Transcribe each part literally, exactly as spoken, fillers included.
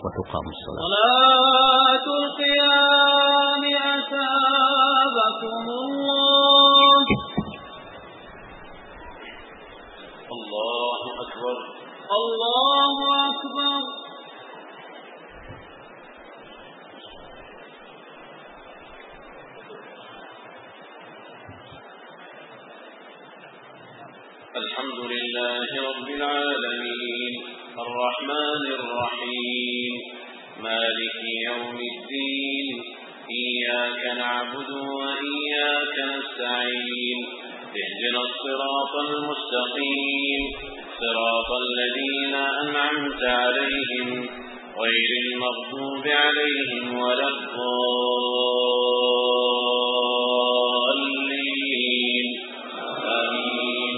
وتقام الصلاة. صلاة القيام أثابكم الله. الله أكبر الله أكبر. الحمد لله رب العالمين الرحمن الرحيم مالك يوم الدين إياك نعبد وإياك نستعين اهدنا الصراط المستقيم صراط الذين أنعمت عليهم غير المغضوب عليهم ولا الضالين آمين.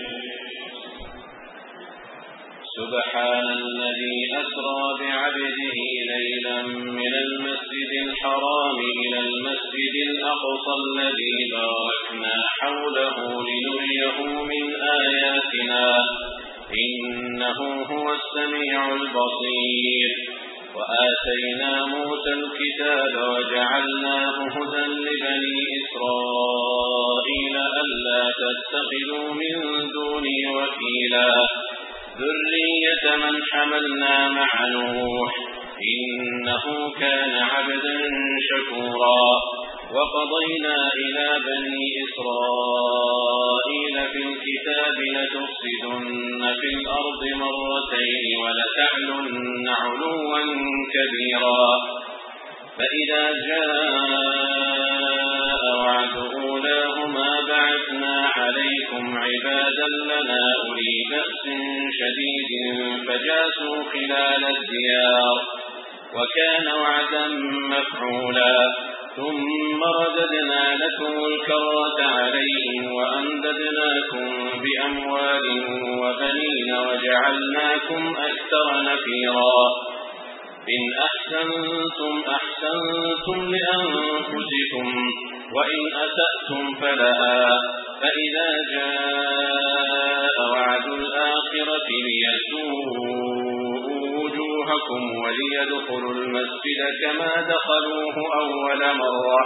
سبحان الذي أسرى بعبده ليلا من المسجد الحرام إلى المسجد الأقصى الذي باركنا حوله لنريه من آياتنا إنه هو السميع البصير. وآتينا موسى الكتاب وجعلناه هدى لبني إسرائيل ألا تتخذوا من دوني وكيلا ذرية من حملنا مع نوح إنه كان عبدا شكورا. وقضينا إلى بني إسرائيل في الكتاب لتفسدن في الأرض مرتين ولتعلن علوا كبيرا. فإذا جاء وعد أولاهما بعثنا عليكم عبادا لنا أولي بأس شديد فجاسوا خلال الديار وكان وعدا مفعولا. ثم رددنا لكم الكرة عليهم وأمددناكم بأموال وبنين وجعلناكم أكثر نفيرا. إن أحسنتم أحسنتم لأنفسكم وإن أسأتم فلها. فإذا جاء وعد الآخرة ليسوءوا وجوهكم وليدخلوا المسجد كما دخلوه أول مرة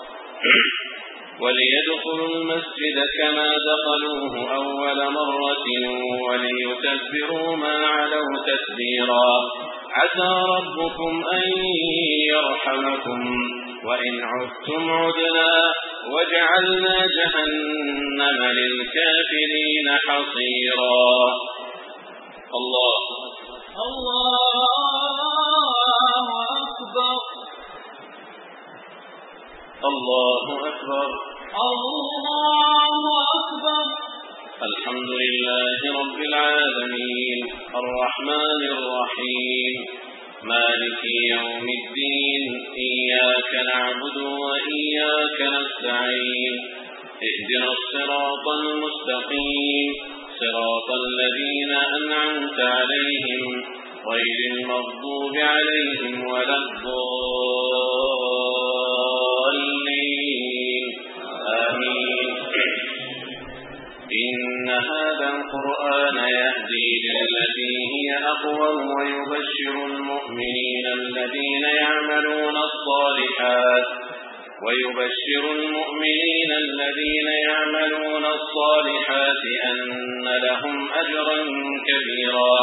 وليدخلوا المسجد كما دخلوه أول مرة وليتبروا ما علوا تتبيرا. عسى ربكم أن يرحمكم وإن عدتم عدنا وجعلنا جهنم للكافرين حصيرا. الله الله أكبر الله أكبر الله أكبر. الحمد لله رب العالمين الرحمن الرحيم مالك يوم الدين إياك نعبد وإياك نستعين اهدنا الصراط المستقيم صراط الذين أنعمت عليهم غير المغضوب عليهم ولا الضالين آمين. إن هذا القرآن يهدي للتي هي أقوم ويبشر المؤمنين الذين يعملون الصالحات ويبشر المؤمنين الذين يعملون الصالحات أن لهم أجرا كبيرا.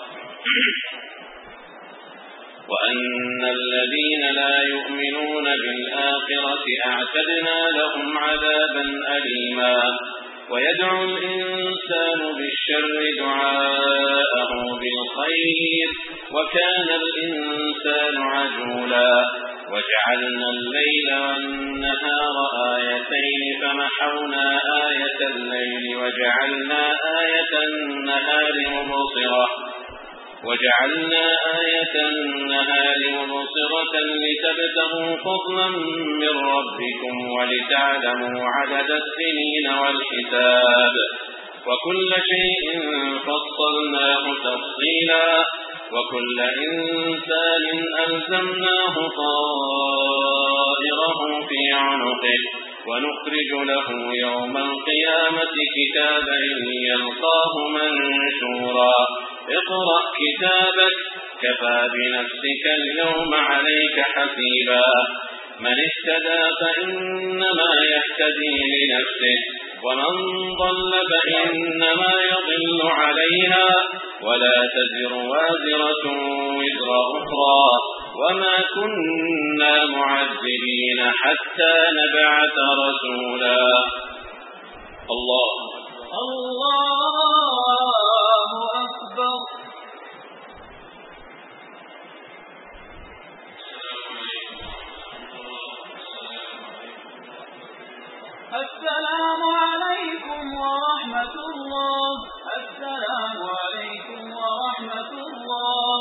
وأن الذين لا يؤمنون بالآخرة أعتدنا لهم عذابا أليما. ويدعو الإنسان بالشر دعاءه بالخير وكان الإنسان عجولا. وجعلنا الليل والنهار آيتين فمحونا آية الليل وجعلنا آية النهار مبصرة وجعلنا آية النهار مبصرة لتبتغوا فضلا من ربكم ولتعلموا عدد السنين والحساب وكل شيء فصلناه تفصيلا. وكل إنسان ألزمناه طائره في عنقه ونخرج له يوم القيامة كتابا يلقاه منشورا. اقرأ كتابك كفى بنفسك اليوم عليك حسيبا من اهتدى فإنما يهتدي لنفسه ومن ضل فإنما يضل عليها ولا تزر وازرة وزر أخرى وما كنا معذبين حتى نبعث رسولا. الله الله أكبر. السلام عليكم ورحمة الله. السلام عليكم ورحمة الله.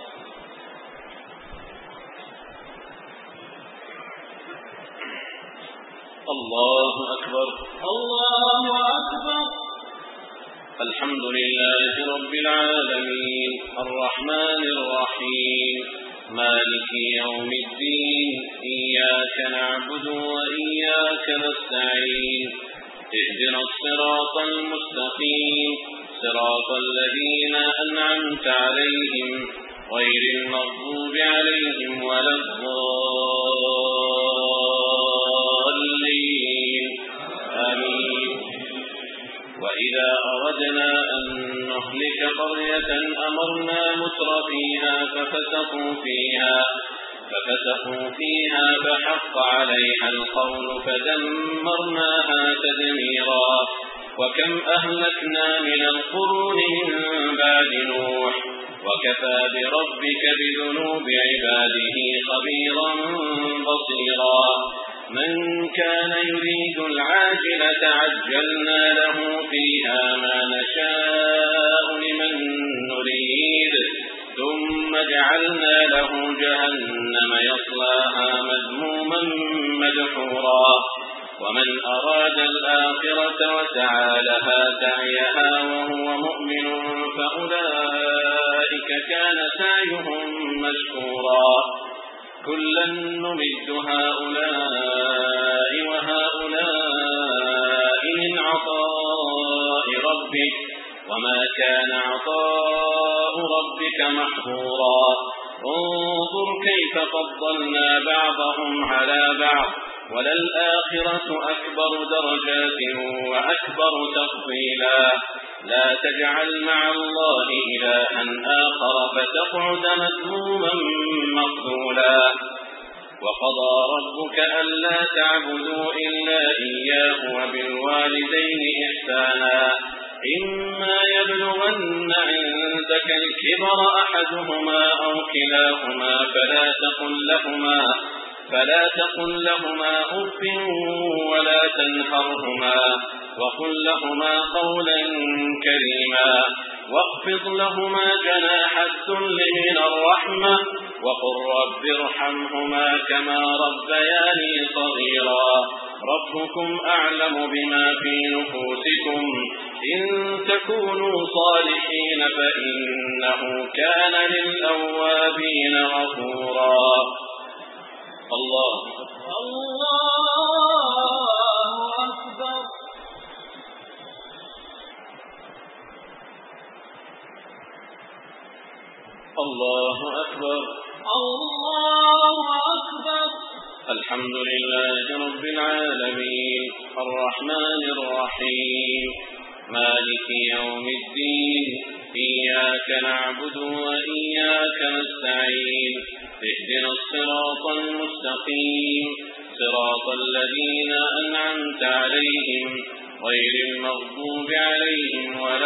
الله أكبر. الله أكبر. الحمد لله رب العالمين الرحمن الرحيم مالك يوم الدين إياك نعبد وإياك نستعين اهدنا الصراط المستقيم صراط الذين أنعمت عليهم غير المغضوب عليهم ولا الضالين آمين. وإذا أردنا أن نهلك قرية أمرنا مترفيها ففسقوا فيها ففسقوا فيها فحق عليها القول فدمرناها تدميرا. وكم أهلكنا من القرون من بعد نوح وكفى بربك بذنوب عباده خبيرا بصيرا. من كان يريد العاجلة عجلنا له فيها ما نشاء لمن نريد ثم جعلنا له جهنم يصلاها مذموما مدحورا. ومن أراد الآخرة وسعى لها سعيها وهو مؤمن فأولئك كان سعيهم مشكورا. كلا نمد هؤلاء وهؤلاء من عطاء ربك وما كان عطاء ربك محظورا. انظر كيف فضلنا بعضهم على بعض وللآخرة أكبر درجات وأكبر تفضيلا. لا تجعل مع الله إلها آخر فتقعد مذموما مخذولا. وقضى ربك ألا تعبدوا إلا إياه وبالوالدين إحسانا إما يبلغن عندك الكبر أحدهما أو كلاهما فلا تقل لهما فلا تقل لهما أف ولا تنهرهما وقل لهما قولا كريما واخفض لهما جناح الذل من الرحمة وقل رب ارحمهما كما ربياني صغيرا. ربكم أعلم بما في نفوسكم إن تكونوا صالحين فإنه كان للأوابين غفورا. الله الله أكبر. الله أكبر. الله أكبر. الحمد لله رب العالمين الرحمن الرحيم مالك يوم الدين إياك نعبد وإياك نستعين اهدنا الصراط المستقيم صراط الذين أنعمت عليهم غير المغضوب عليهم ولا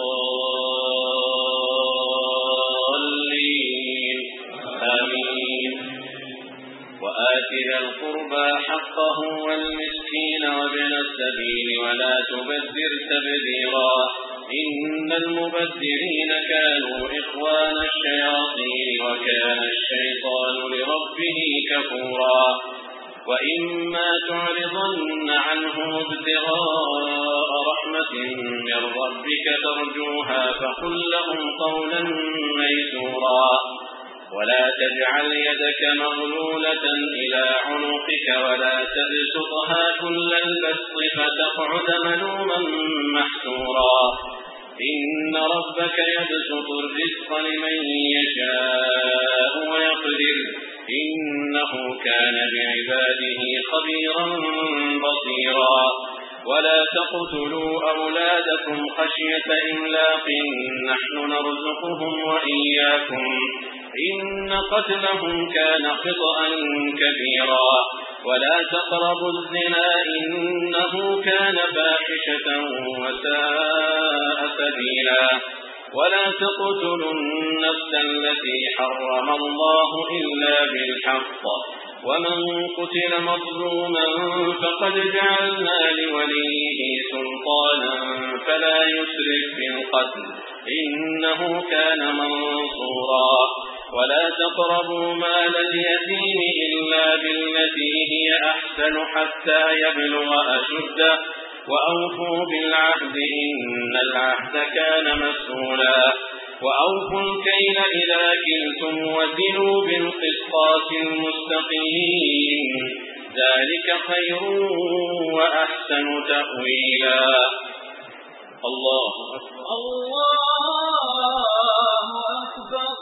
الضالين آمين. وآت ذا القربى حقه والمسكين وابن السبيل ولا تبذر تبذيرا إن المبذرين كانوا إخوان الشياطين وكان الشيطان لربه كفورا. وإما تعرضن عنهم ابتغاء رحمة من ربك ترجوها فقل لهم قولا ميسورا. ولا تجعل يدك مغلولة إلى عنقك ولا تبسطها كل البسط فتقعد ملوما محسورا. إن ربك يبسط الرزق لمن يشاء ويقدر إنه كان بعباده خبيرا بصيرا ولا تقتلوا أولادكم خشية إملاق نحن نرزقهم وإياكم إن قتلهم كان خطأ كبيرا ولا تقربوا الزنا إنه كان فاحشة وساء سبيلا ولا تقتلوا النفس التي حرم الله إلا بالحق ومن قتل مظلوما فقد جعلنا لوليه سلطانا فلا يسرف في القتل إنه كان منصورا ولا تقربوا مال اليتيم إلا بالتي هي أحسن حتى يبلغ أشده وأوفوا بالعهد إن العهد كان مسؤولا وأوفوا الكيل إذا كلتم وزنوا بالقسطاس المستقيم ذلك خير وأحسن تأويلا الله أكبر الله أكبر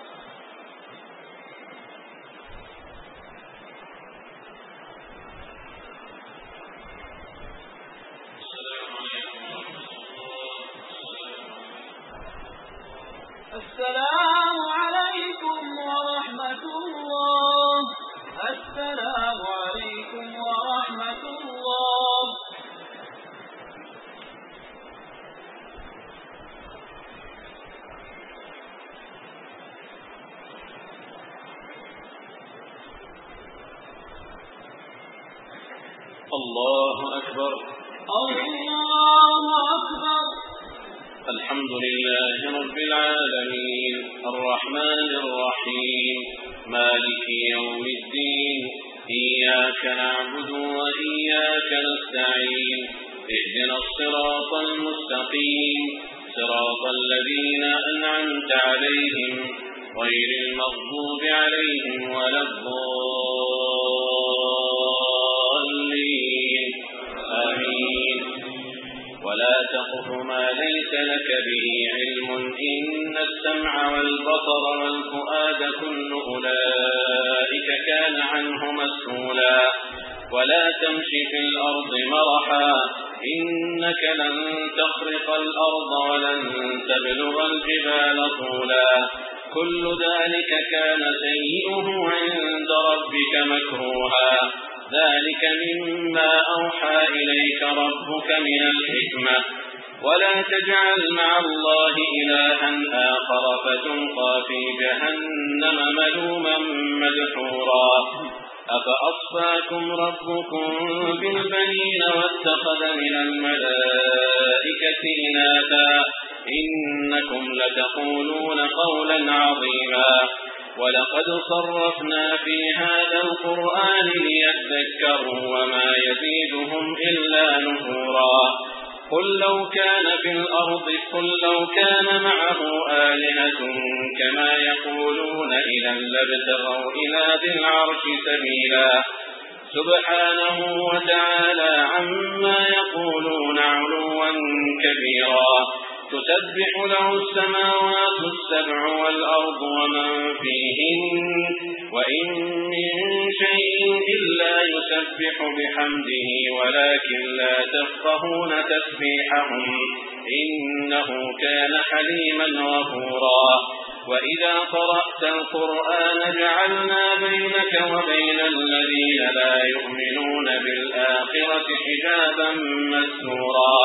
السلام عليكم ورحمة الله السلام عليكم ورحمة الله الله أكبر الله أكبر الحمد لله رب العالمين الرحمن الرحيم مالك يوم الدين إياك نعبد وإياك نستعين اهدنا الصراط المستقيم صراط الذين أنعمت عليهم غير المغضوب عليهم ولا الضالين آمين ولا تقف ما ليس لك به علم إن السمع والبصر والفؤاد كل أولئك كان عنه مسؤولا ولا تمش في الأرض مرحا إنك لن تخرق الأرض ولن تبلغ الجبال طولا كل ذلك كان سيئه عند ربك مكروها ذلك مما أوحى إليك ربك من الحكمة ولا تجعل مع الله إلها آخر فتلقى في جهنم ملوما مدحورا أفأصفاكم ربكم بالبنين واتخذ من الملائكة إناثا إنكم لتقولون قولا عظيما ولقد صرفنا في هذا القرآن ليذكروا وما يزيدهم إلا نفورا قل لو كان في الأرض قل لو كان معه آلهة كما يقولون إذا لابتغوا إلى ذي العرش سبيلا سبحانه وتعالى عما يقولون علوا كبيرا تسبح له السماوات السبع والأرض ومن فيهن وإن من شيء إلا يسبح بحمده ولكن لا تفقهون تسبيحهم إنه كان حليما غفورا وإذا قرأت القرآن جعلنا بينك وبين الذين لا يؤمنون بالآخرة حجابا مستورا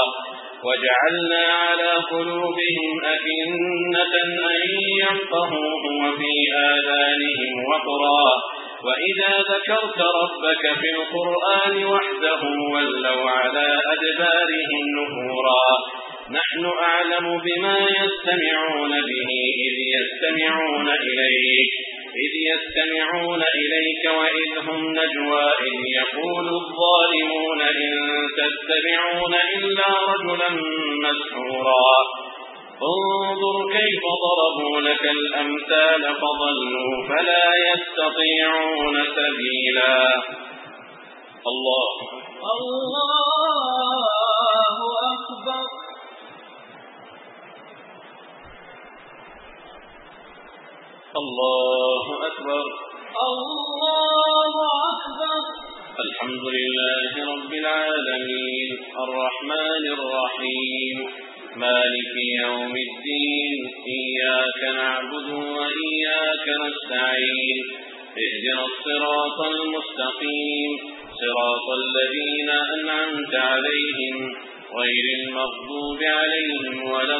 وجعلنا على قلوبهم أكنة أن يفقهوه وفي آذانهم وقرا وإذا ذكرت ربك في القرآن وحده ولوا على أدبارهم نفورا نحن أعلم بما يستمعون به إذ يستمعون إليك إذ يستمعون إليك وإذ هم نجوى إذ يقول الظالمون إن تتبعون إلا رجلا مسحورا انظر كيف ضربوا لك الأمثال فضلوا فلا يستطيعون سبيلا الله الله أكبر الله أكبر. الله أكبر. الحمد لله رب العالمين الرحمن الرحيم مالك يوم الدين إياك نعبد وإياك نستعين اهدنا الصراط المستقيم صراط الذين أنعمت عليهم غير المغضوب عليهم ولا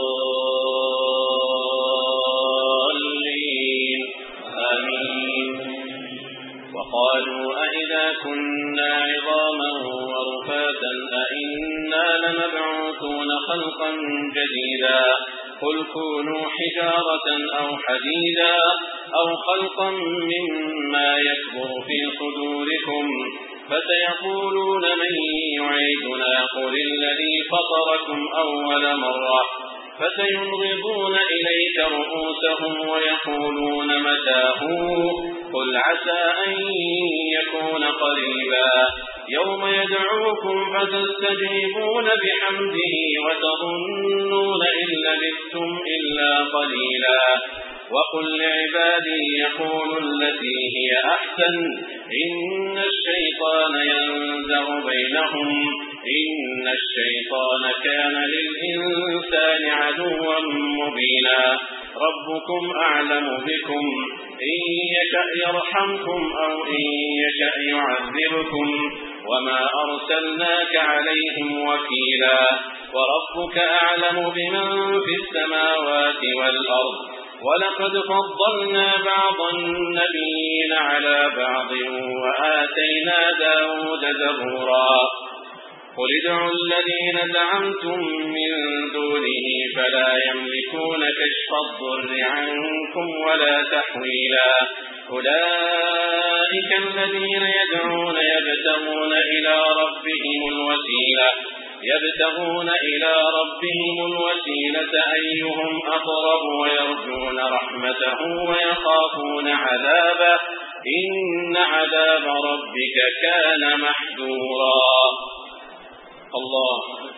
الضالين آمين. وقالوا أئذا كنا عظاما ورفاتا أئنا لمبعوثون خلقا جديدا قل كونوا حجارة أو حديدا أو خلقا مما يكبر في صدوركم فسيقولون من يعيدنا قل الذي فطركم أول مرة فسينغضون إليك رؤوسهم ويقولون متى هو قل عسى أن يكون قريبا يوم يدعوكم فتستجيبون بحمده وتظنون إن لبثتم إلا قليلا وقل لعبادي يقولوا التي هي أحسن إن الشيطان ينزغ بينهم إن الشيطان كان للإنسان عدوا مبينا ربكم أعلم بكم إن يشأ يرحمكم أو إن يشأ يعذبكم وما أرسلناك عليهم وكيلا وربك أعلم بمن في السماوات والأرض ولقد فضلنا بعض النبيين على بعض وآتينا داود زبورا قل ادعوا الذين زعمتم من دونه فلا يملكون كشف الضر عنكم ولا تحويلا أولئك الذين يدعون يبتغون إلى ربهم الوسيلة يبتغون إلى ربهم الوسيلة أيهم أقرب ويرجون رحمته ويخافون عذابه إن عذاب ربك كان محذورا. الله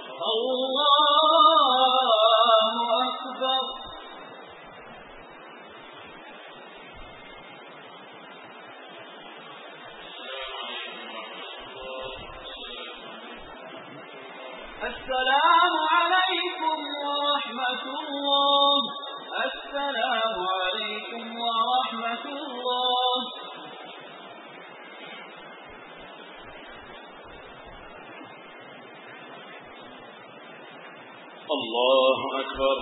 الله أكبر. السلام عليكم ورحمة الله. السلام عليكم ورحمة الله. الله أكبر.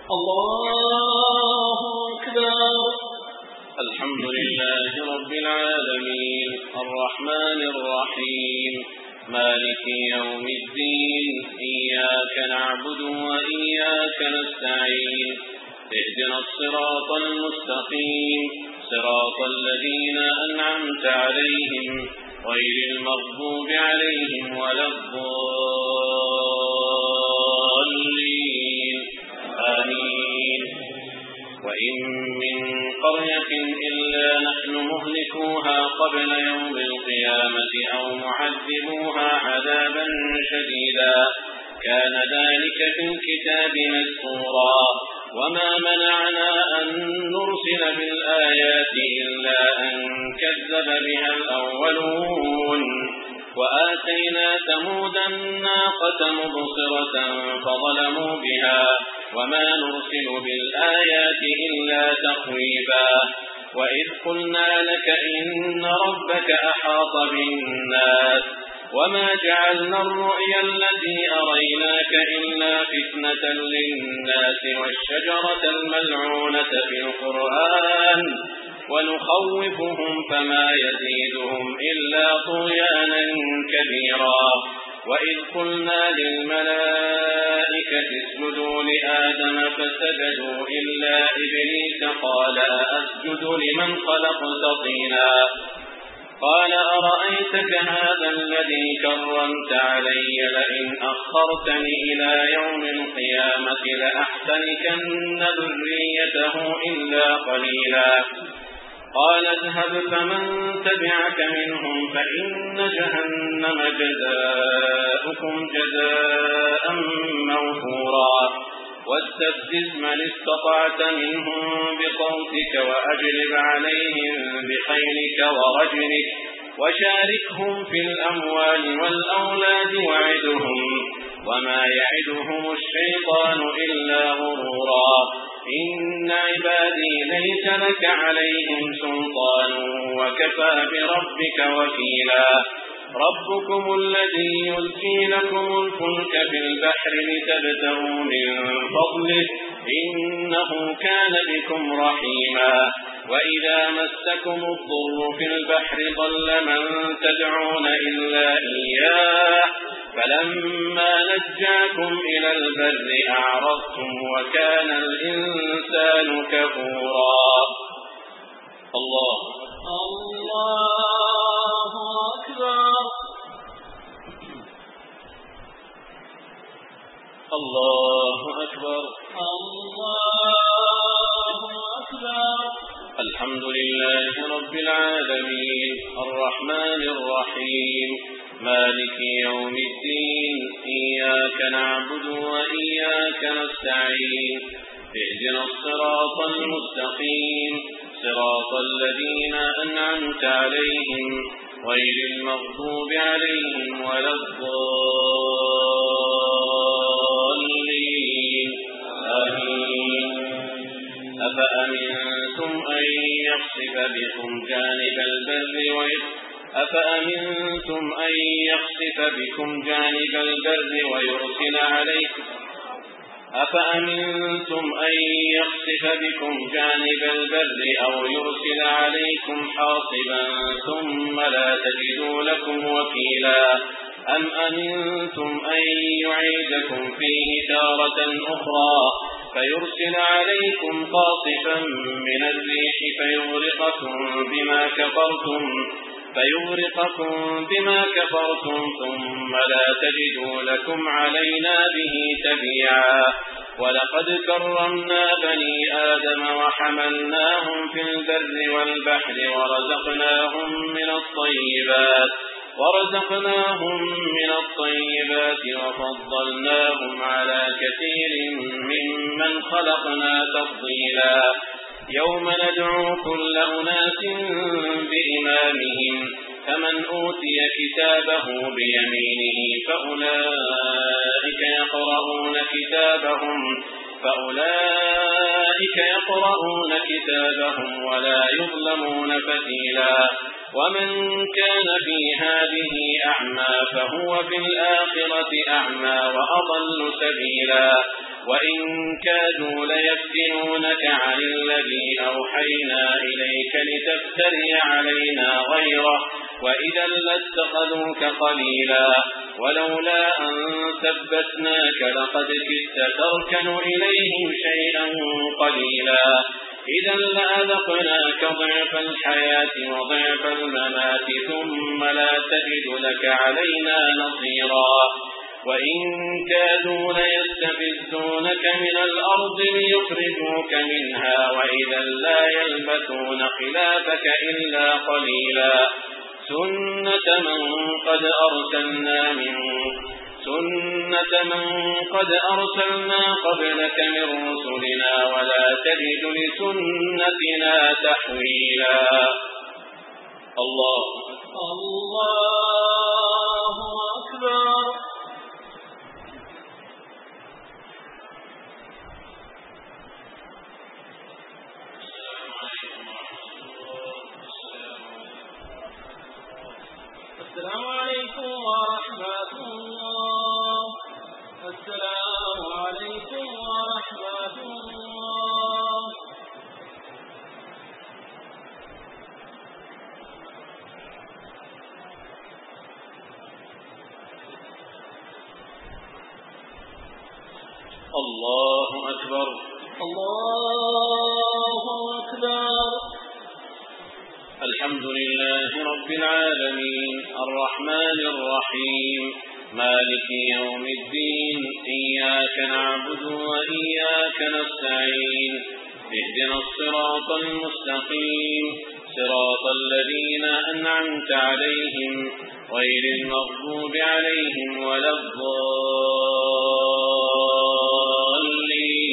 الله أكبر. الحمد لله رب العالمين الرحمن الرحيم مالك يوم الدين إياك نعبد وإياك نستعين اهدنا الصراط المستقيم صراط الذين أنعمت عليهم غير المغضوب عليهم ولا الضالين آمين. وإن من قرية إلا نحن مهلكوها قبل يوم القيامة أو معذبوها عذابا شديدا كان ذلك في الكتاب مسطورا وما منعنا أن نرسل بالآيات إلا أن كذب بها الأولون وآتينا ثمود الناقة مبصرة فظلموا بها وما نرسل بالآيات إلا تخويفا وإذ قلنا لك إن ربك أحاط بالناس وما جعلنا الرؤيا التي أريناك إلا فتنة للناس والشجرة الملعونة في القرآن ونخوفهم فما يزيدهم إلا طغيانا كبيرا وإذ قلنا للملائكة اسجدوا لآدم فسجدوا إلا إبليس قال أسجد لمن خلقت طينا قال أرأيتك هذا الذي كرمت علي لئن أخرتني إلى يوم القيامة لأحتنكن ذريته إلا قليلا قال اذهب فمن تبعك منهم فإن جهنم جزاؤكم جزاء موفورا واستفزز من استطعت منهم بصوتك وأجلب عليهم بخيلك ورجلك وشاركهم في الأموال والأولاد وعدهم وما يعدهم الشيطان إلا غرورا إن عبادي ليس لك عليهم سلطان وكفى بربك وكيلا ربكم الذي يزجي لكم الفلك في البحر لتبتغوا من فضله إنه كان بكم رحيما وإذا مسكم الضر في البحر ضل من تدعون إلا إياه فلما نجاكم إلى البر أعرضتم وكان الإنسان كفورا الله الله أكبر الله أكبر الله أكبر الحمد لله رب العالمين الرحمن الرحيم مالك يوم الدين إياك نعبد وإياك نستعين اهدنا الصراط المستقيم صراط الذين أنعمت عليهم غير المغضوب عليهم ولا الضالين آمين أفأمنتم أن يخسف بكم جانب البر أفأمنتم أن يخسف بكم جانب البر ويرسل عليكم أفأمنتم أن يخسف بكم جانب البر أو يرسل عليكم حاصبا ثم لا تجدوا لكم وكيلا أم أمنتم أن يعيدكم فيه تارة أخرى فيرسل عليكم قاصفا من الريح فيغرقكم بما كفرتم فيغرقكم بما كفرتم ثم لا تجدوا لكم علينا به تبيعا ولقد كرمنا بني آدم وحملناهم في البر والبحر ورزقناهم من الطيبات ورزقناهم من الطيبات وفضلناهم على كثير ممن خلقنا تفضيلا يوم ندعو كل أناس بإمامهم فمن أوتي كتابه بيمينه فأولئك يقرؤون كتابهم فأولئك يقرؤون كتابهم ولا يظلمون فتيلا ومن كان في هذه أعمى فهو في الآخرة أعمى وأضل سبيلا وإن كادوا ليفتنونك عن الذي أوحينا إليك لتفتري علينا غيره وإذا لاتخذوك خليلا ولولا أن ثبتناك لقد كدت تركن إليهم شيئا قليلا إذا لأذقناك ضعف الحياة وضعف الممات ثم لا تجد لك علينا نصيرا وإن كادوا ليستفزونك من الأرض ليخرجوك منها وإذا لا يلبثون خلافك إلا قليلا سنة من قد أرسلنا من سنة من قد أرسلنا قبلك من رسلنا ولا تجد لسنتنا تحويلا الله الله أكبر السلام عليكم ورحمة الله السلام عليكم ورحمة الله الله أكبر الله أكبر الحمد لله رب العالمين الرحمن الرحيم مالك يوم الدين إياك نعبد وإياك نستعين اهدنا الصراط المستقيم صراط الذين أنعمت عليهم غير المغضوب عليهم ولا الضالين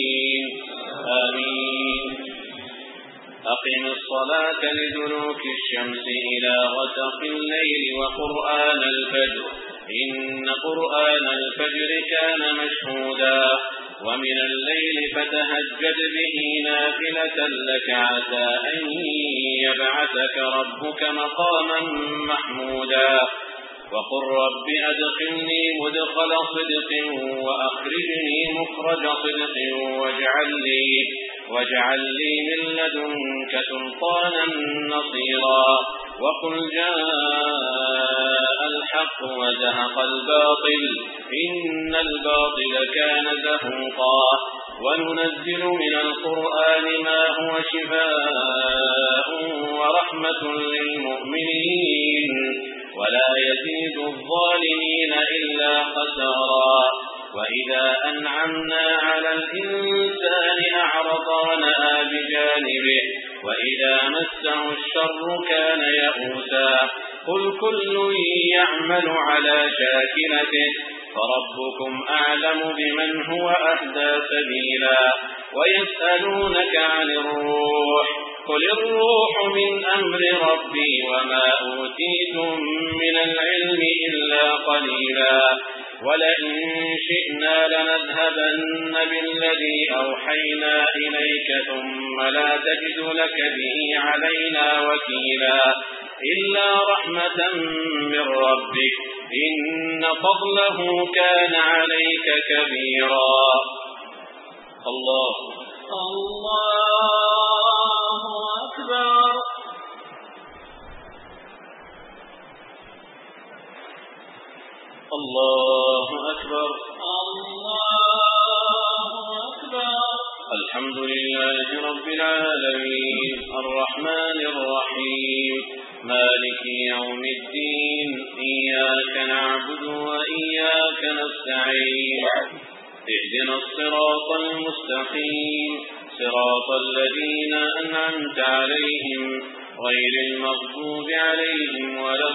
وأقم الصلاة لدلوك الشمس إلى غسق الليل وقرآن الفجر إن قرآن الفجر كان مشهودا ومن الليل فتهجد به نافلة لك عسى أن يبعثك ربك مقاما محمودا وقل رب أدخلني مدخل صدق وأخرجني مخرج صدق واجعل لي, واجعل لي من لدنك سلطانا نصيرا وقل جاء الحق وزهق الباطل إن الباطل كان زهوقا وننزل من القرآن ما هو شفاء ورحمة للمؤمنين ولا يزيد الظالمين إلا خسارا وإذا أنعمنا على الإنسان أعرض ونأى بجانبه وإذا مسه الشر كان يئوسا قل كل يعمل على شاكلته فربكم أعلم بمن هو أهدى سبيلا ويسألونك عن الروح قل الروح من أمر ربي وما أوتيتم من العلم إلا قليلا ولئن شئنا لنذهبن بالذي أوحينا إليك ثم لا تجد لك به علينا وكيلا إلا رحمة من ربك إن فضله كان عليك كبيرا الله الله أكبر الله أكبر الله أكبر الحمد لله رب العالمين الرحمن الرحيم مالك يوم الدين إياك نعبد وإياك نستعين اهدنا الصراط المستقيم صراط الذين أنعمت عليهم غير المغضوب عليهم ولا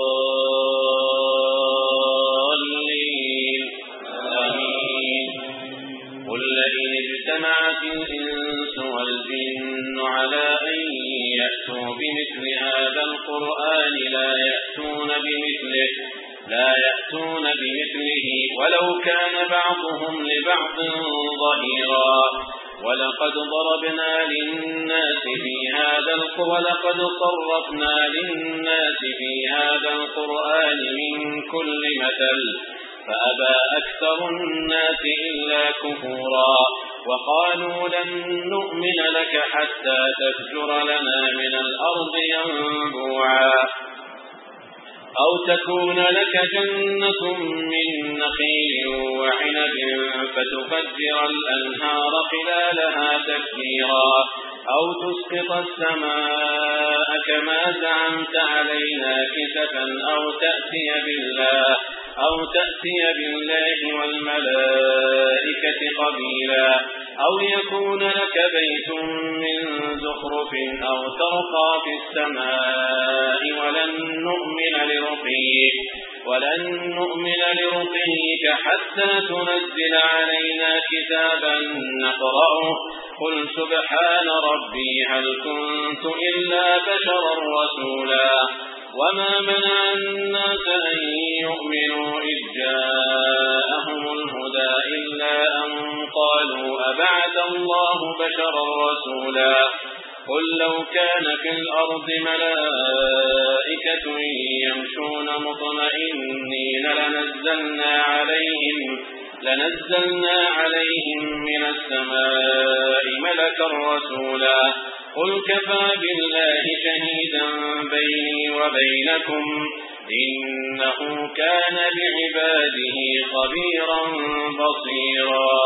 الضالين آمين قل لئن اجتمعت الإنس والجن على أن يأتوا بمثل هذا القرآن لا يأتون بمثله لا يأتون بمثله ولو كان بعضهم لبعض ظهيرا ولقد ضربنا للناس في هذا ولقد صرفنا للناس في هذا القرآن من كل مثل فأبى أكثر الناس إلا كفورا وقالوا لن نؤمن لك حتى تفجر لنا من الأرض ينبوعا أو تكون لك جنة من نخيل وعنب فتفجر الأنهار خلالها تفجيرا أو تسقط السماء كما زعمت علينا كسفا أو تأتي بالله أو تأتي بالله والملائكة قبيلا أو يكون لك بيت من زخرف أو ترقى في السماء ولن نؤمن لرقيك ولن نؤمن لرقيك حتى تنزل علينا كتابا نقرأه قل سبحان ربي هل كنت إلا بشرا رسولا وما منع الناس أن يؤمنوا إذ جاءهم الهدى إلا أن قالوا أبعث الله بشرا رسولا قل لو كان في الأرض ملائكة يمشون مطمئنين لنزلنا عليهم لنزلنا عليهم من السماء ملكا رسولا قل كفى بالله شهيدا بيني وبينكم إنه كان بعباده خبيرا بصيرا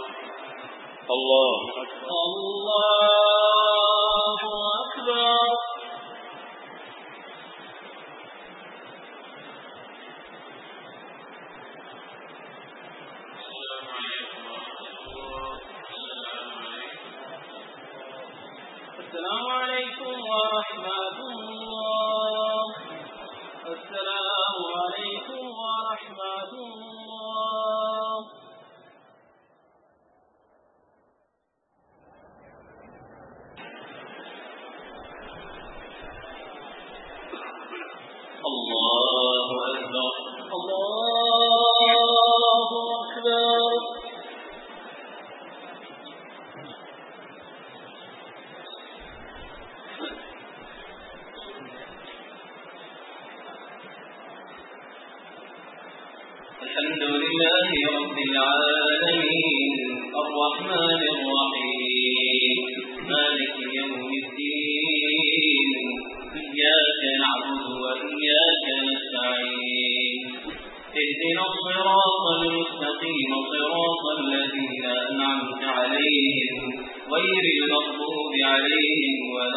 الله أكبر الله أكبر السلام عليكم ورحمة الله السلام عليكم ورحمة الله الحمد لله رب العالمين الرحمن الرحيم مالك يوم الدين إياك نعبد وإياك نستعين اهدنا الصراط المستقيم صراط الذين أنعمت عليهم غير المغضوب عليهم ولا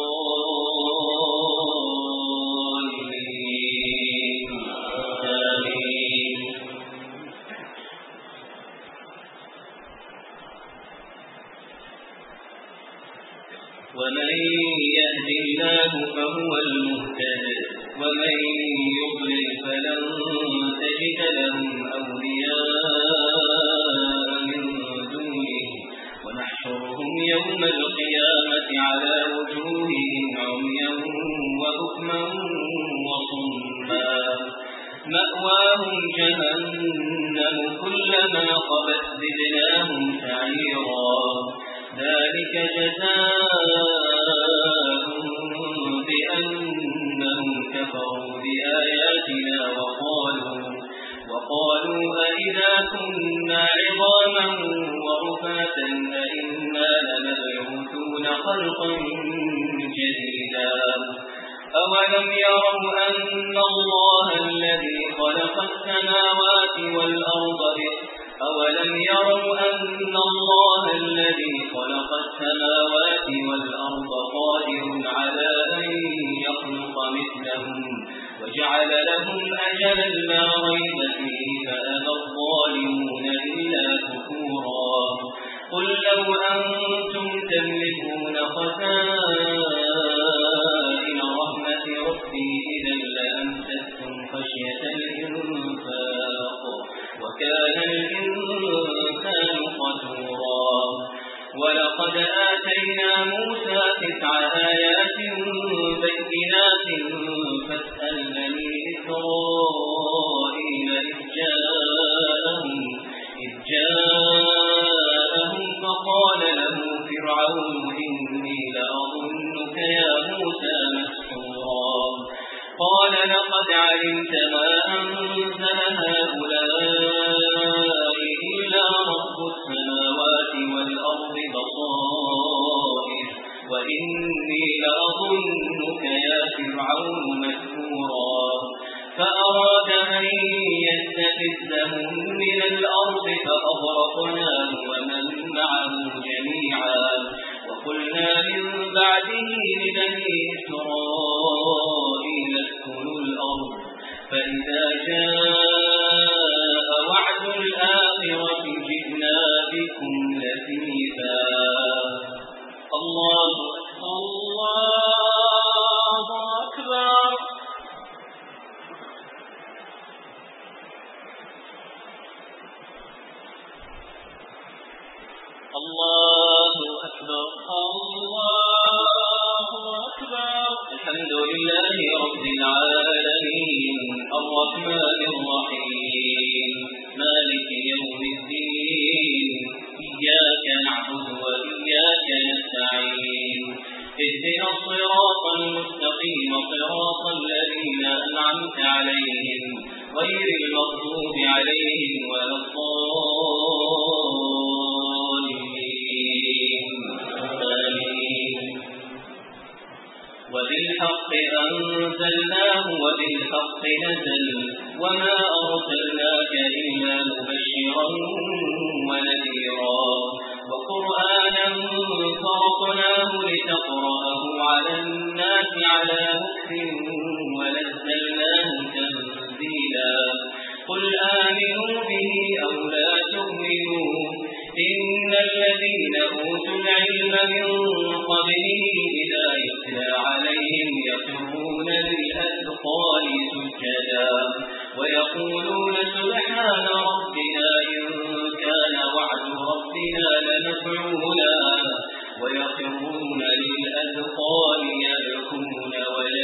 الضالين آمين. ومن يهد الله فهو المهتد ومن يضلل فلن تجد لهم أولياء من دونه ونحشرهم يوم القيامة على وجوههم عميا وبكما وصما مأواهم جهنم كلما خبت زدناهم سعيرا ذلك جزاؤهم بأنهم كفروا بآياتنا وقالوا وقالوا أئذا كنا عظاما ورفاتا أئنا لمبعوثون خلقا جديدا أولم يروا أن الله الذي خلق السماوات والأرض أولم يروا أن الله الذي خلق السماوات والأرض قادر على أن يخلق مثلهم وجعل لهم أجلا لا ريب فيه فأبى الظالمون إلا كفورا قل لو أنتم تملكون خزائن رحمة ربي إذا لأمسكتم خشية الإنفاق وكان الإنسان قتورا ولقد آتينا موسى تسع آيات بينات فاسأل بني إسرائيل إذ جاءهم إذ جاءهم فقال له فرعون إني لأظنك يا موسى مسحورا قال لقد علمت ما أنزل هؤلاء إلا رب السماوات والأرض بصائر وإني لأظنك يا فرعون مسحورا فأراد أن يستفزهم من الأرض فأغرقناه ومن معه جميعا وقلنا من بعده لبني إسرائيل اسكنوا الأرض فإذا جاء وعد الآخرة جئنا بكم لفيفا الله الله أكبر الله أكبر الله أكبر. الحمد لله رب العالمين الرحمن الرحيم مالك يوم الدين إياك نعبد وإياك نستعين اهدنا الصراط المستقيم صراط الذين أنعمت عليهم غير المغضوب عليهم ولا الضالين آمين. وبالحق أنزلناه وبالحق نزل وما أرسلناك إلا مبشرا ونذيرا وقرآنا فرقناه لتقرأه على الناس على مكث ونزلناه تنزيلا قل آمنوا به أو لا تؤمنوا إن الذين أوتوا العلم من قبله إذا يتلى عليهم يخرون للأذقان سجدا ويقولون سبحان ربنا إن كان وعد ربنا لمفعولا ويخرون للأذقان يبكون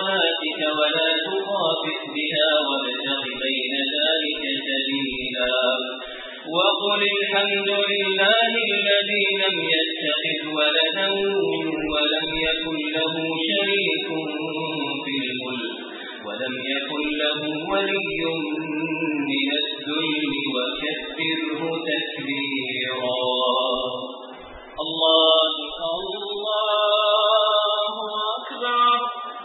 صلاتك ولا تخافت بها وابتغ بين ذلك سبيلا وقل الحمد لله الذي لم يتخذ ولدا ولم يكن له شريك في الملك ولم يكن له ولي من الذل وكبره تكبيرا الله الله أكبر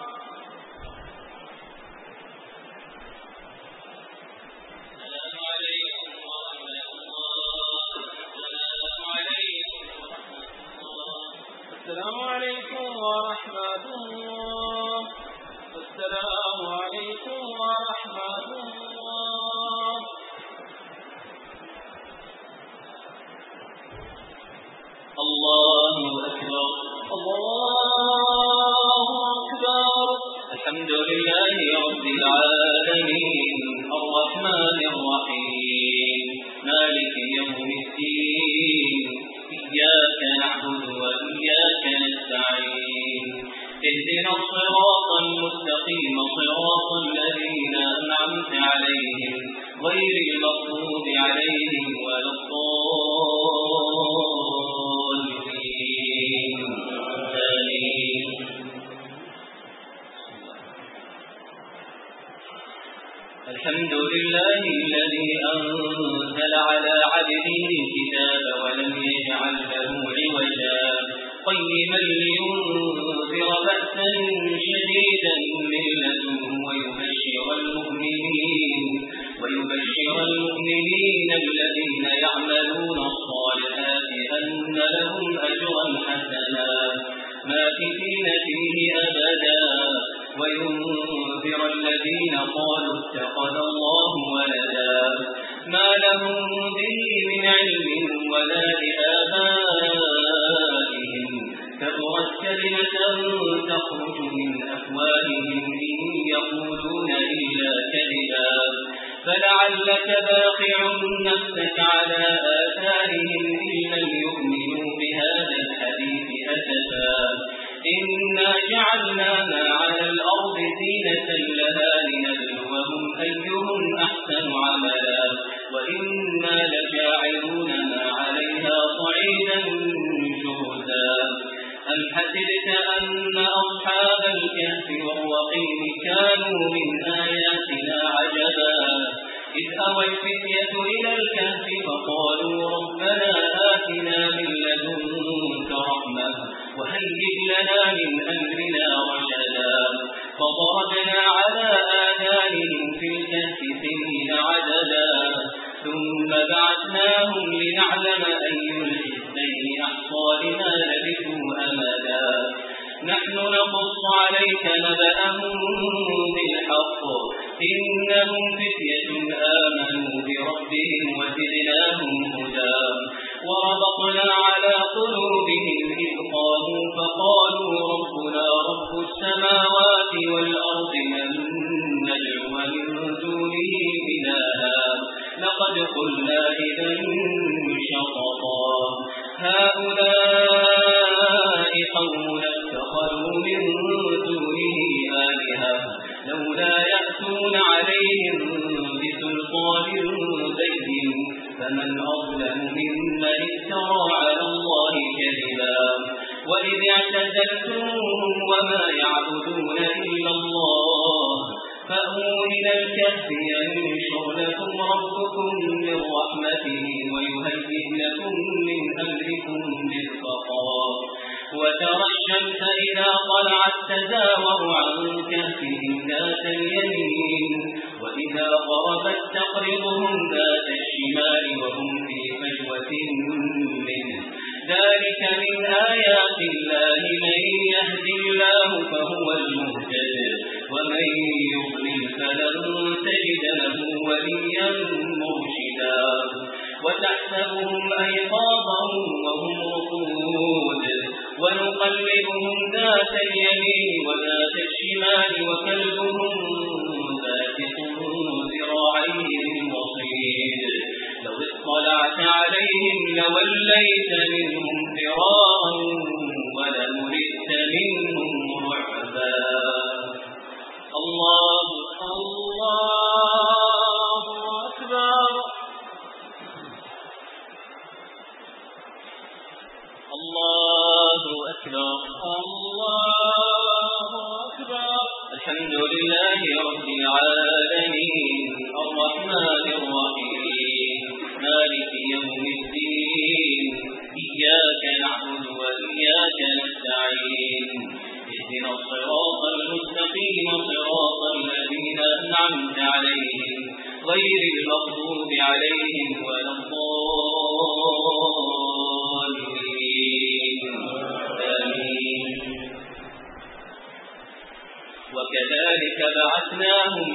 السلام عليكم ورحمة الله السلام عليكم ورحمة الله الله أكبر الله أكبر الحمد لله رب العالمين الرحمن الرحيم مالك يوم الدين إياك نعبد وإياك نستعين اهدنا الصراط المستقيم صراط الذين أنعمت عليهم غير المغضوب عليهم ولا الضالين آمين الحمد لله الذي أنزل على عبده الكتاب ولم يجعل له عوجا قيما لينذر بأسا شديدا من لدنه ويبشر المؤمنين ويبشر المؤمنين الذين يعملون الصالحات أن لهم أجرا حسنا ماكثين فيه أبدا وينذر الذين قالوا اتخذ الله ولدا ما لهم به من علم ولا لآبائهم كبرت كلمة تخرج من أفواههم إن يقولون إلا كذبا فلعلك باخع نفسك على آثارهم إن لم يؤمنوا بهذا الحديث أسفا إنا جعلنا ما على الأرض زينة لها لنبلوهم أيهم أحسن عملا وإنا لجاعلون ما عليها صعيدا جرزا أم حسبت أن أصحاب الكهف والرقيم كانوا من آياتنا عجبا إذ أوى الفتية إلى الكهف فقالوا ربنا آتنا من لدنك رحمة وهيئ لنا من أمرنا رشدا فضربنا على آذانهم في الكهف سنين عددا ثم بعثناهم لنعلم أي الحزبين أحصى لما لبثوا أمدا نحن نقص عليك نبأهم بالحق إنهم فتية آمنوا بربهم وزدناهم هدى وربطنا على قلوبهم إذ قاموا فقالوا ربنا رب السماوات والأرض من ندعو من دونه إلها لقد قلنا إذا شططا هؤلاء قومنا اتخذوا من دونه آلهة لولا يأتون عليهم بسلطان بين فمن أظلم ممن افترى على الله كذبا وإذ اعتزلتموهم وما يعبدون إلا الله فأووا إلى الكهف ينشر لكم ربكم من رحمته ويهيئ لكم من أمركم مرفقا وترى الشمس إذا طلعت تزاور عن كهفهم ذات اليمين وإذا غربت تقرضهم ذات الشمال وهم في فجوة منه ذلك من آيات الله من يهد الله فهو المهتد ومن يضلل فلن تجد له وليا مرشدا وتحسبهم أيقاظا وهم رقود ونقلبهم ذات اليمين وذات الشمال وكلبهم باسط ذراعيه بالوصيد لو اطلعت عليهم لوليت منهم فرارا ولملئت منهم رعبا الله أكبر الله أكبر. الحمد لله رب العالمين الرحمن الرحيم مالك يوم الدين إياك نعبد وإياك نستعين اهدنا الصراط المستقيم صراط الذين أنعمت عليهم غير المغضوب عليهم ولا الضالين آمين. وكذلك بعثناهم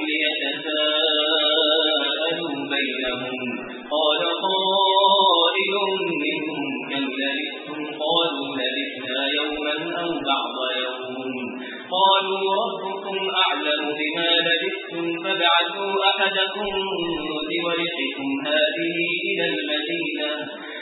ليتساءلوا بينهم قال قائل منهم كم لبثتم قالوا لبثنا يوما أو بعض يوم قالوا ربكم أعلم بما لبثتم فابعثوا أحدكم بورقكم هذه إلى المدينة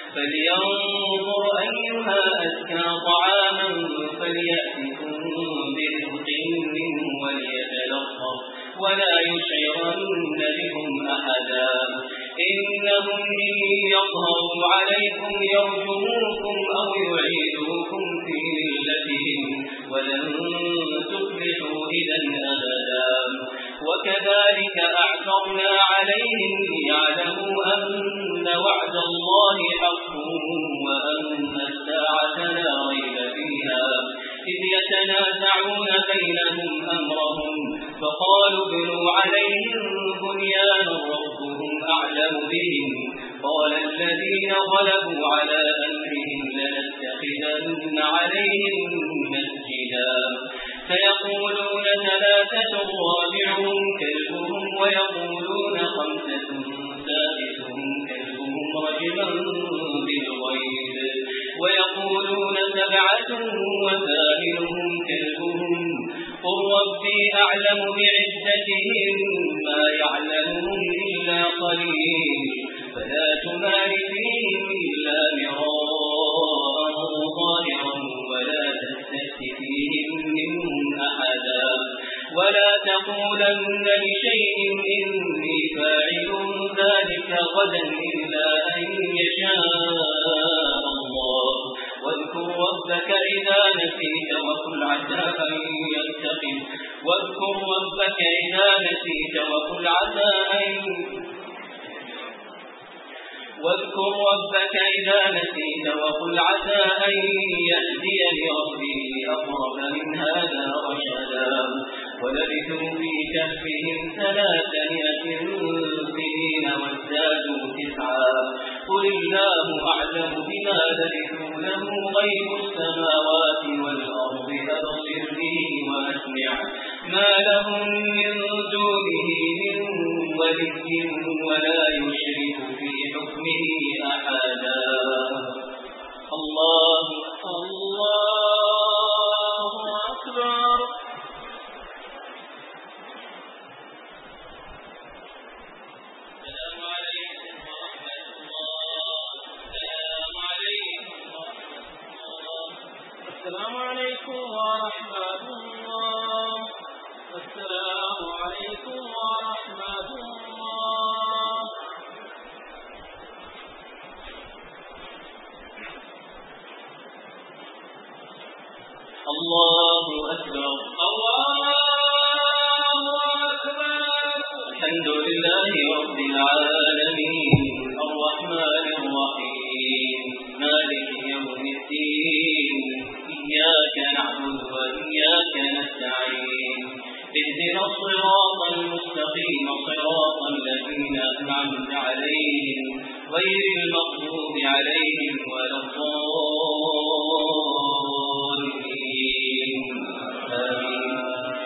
فلينظر أيها أزكى طعاما فليأتكم برزق منه وليتلطف ولا يشعرن بهم أحدا إنهم إن يظهروا عليكم يرجموكم أو يعيدوكم في ملتهم ولن تفلحوا إذا أبدا. وكذلك أعثرنا عليهم ليعلموا أن وعد الله حق وأن الساعة لا ريب فيها إذ يتنازعون بينهم أمرهم فقالوا ابنوا عليهم بنيانا ربهم أعلم بهم قال الذين غلبوا على أمرهم لنتخذن عليهم مسجدا فيقولون ثلاثة رابعهم كلبهم ويقولون خمسة سادسهم كلبهم رجما بالغيب ويقولون سبعة وثامنهم كلبهم قل ربي أعلم بعزتهم ما يعلمهم إلا قليل فلا تمار فيهم إلا مراء ظاهرا ولا تستفت فيهم منهم أحدا ولا تقولن لشيء إني فاعل ذلك غدا إلا أن يشاء الله واذكر ربك إذا نسيت وقل عسى أن يتقن واذكر ربك إذا نسيت وقل عسى أن واذكر ربك إذا نسيت وقل عسى أن يهدي لربه أقرب من هذا رشدا ولبثوا في كهفهم ثلاثمائة سنين وازدادوا تسعا قل الله أعلم بما لبثوا له غيب السماوات والأرض أبصر به وأسمع ما لهم من دونه من ولي ولا يشرك في حكمه أحدا. الله الله أكبر. السلام عليكم ورحمة الله. السلام عليكم ورحمة الله. الله أكبر الله أكبر. الحمد لله رب العالمين الرحمن الرحيم مالك يوم الدين إياك نعبد وإياك نستعين اهدنا الصراط المستقيم صراط الذين أنعمت عليهم غير المغضوب عليهم ولا الضالين آمين.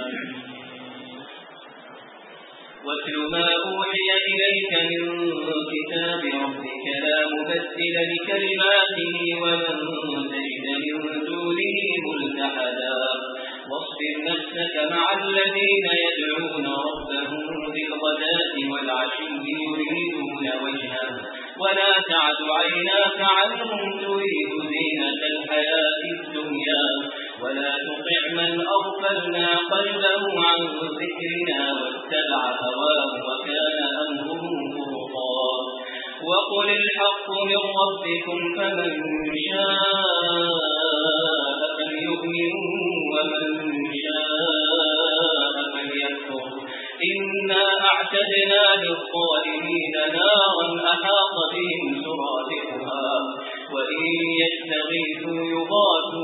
واتل ما أوحي إليك من كتاب ربك لا مبدل لكلماته ولن تجد من دونه ملتحدا واصبر نفسك مع الذين يدعون ربهم بالغداة والعشي يريدون وجهه ولا تعد عيناك عنهم تريد زينة الحياة الدنيا ولا تطع من أغفلنا قلبه عن ذكرنا واتبع هواه وكان أمره فرطا وقل الحق من ربكم فمن شاء يستغيثوا يغاثوا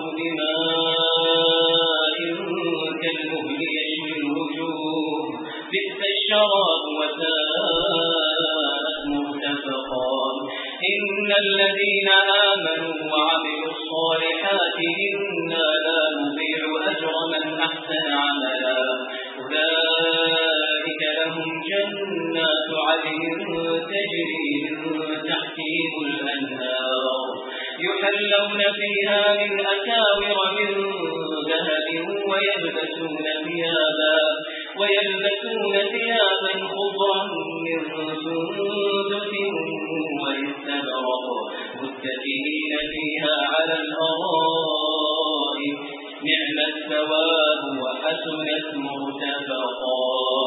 بماء كالمهل يشوي الوجوه بئس الشراب وساءت مرتفقا إن الذين آمنوا وعملوا الصالحات إنا لا نضيع أجر من أحسن عملا أولئك لهم جنات عدن تجري من تحتهم الأنهار يحلون فيها من أساور من ذهب ويلبسون ثيابا ويلبسون ثيابا خضرا من سندس واستبرق متكئين فيها على الأرائك نعم الثواب وحسنت مرتفقا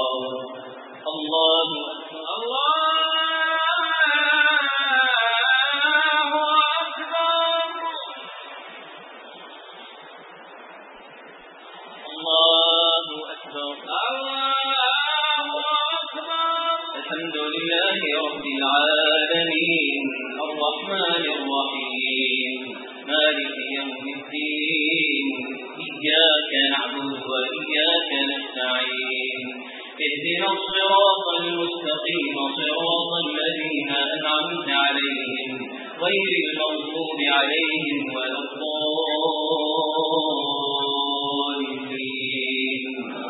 الله الله أكبر الحمد لله رب العالمين الرحمن الرحيم مالك يوم الدين إياك نعبد وإياك نستعين اهدنا الصراط المستقيم صراط الذين أنعمت عليهم غير المغضوب عليهم ولا الضالين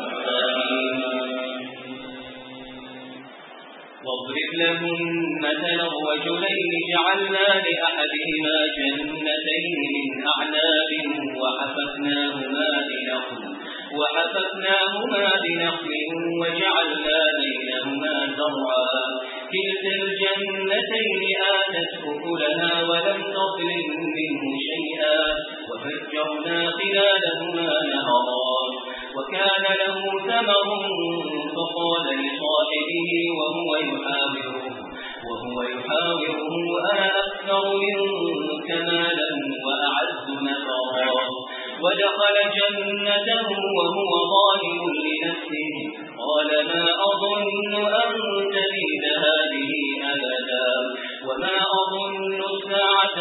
واضرب لهم مثلا رجلين جعلنا لأحدهما جنتين من أعناب وحففناهما بنخل وحففناهما بنخل وجعلنا بينهما زرعا كلتا الجنتين آتت أكلها ولم تظلم منه شيئا وفجرنا خلالهما نهرا وكان له ثمر فقال لصاحبه وهو يحاوره وهو يحاوره أنا أكثر منك مالا وأعز نفرا ودخل جنته وهو ظالم لنفسه قال ما أظن أن تبيد هذه أبدا وما أظن الساعة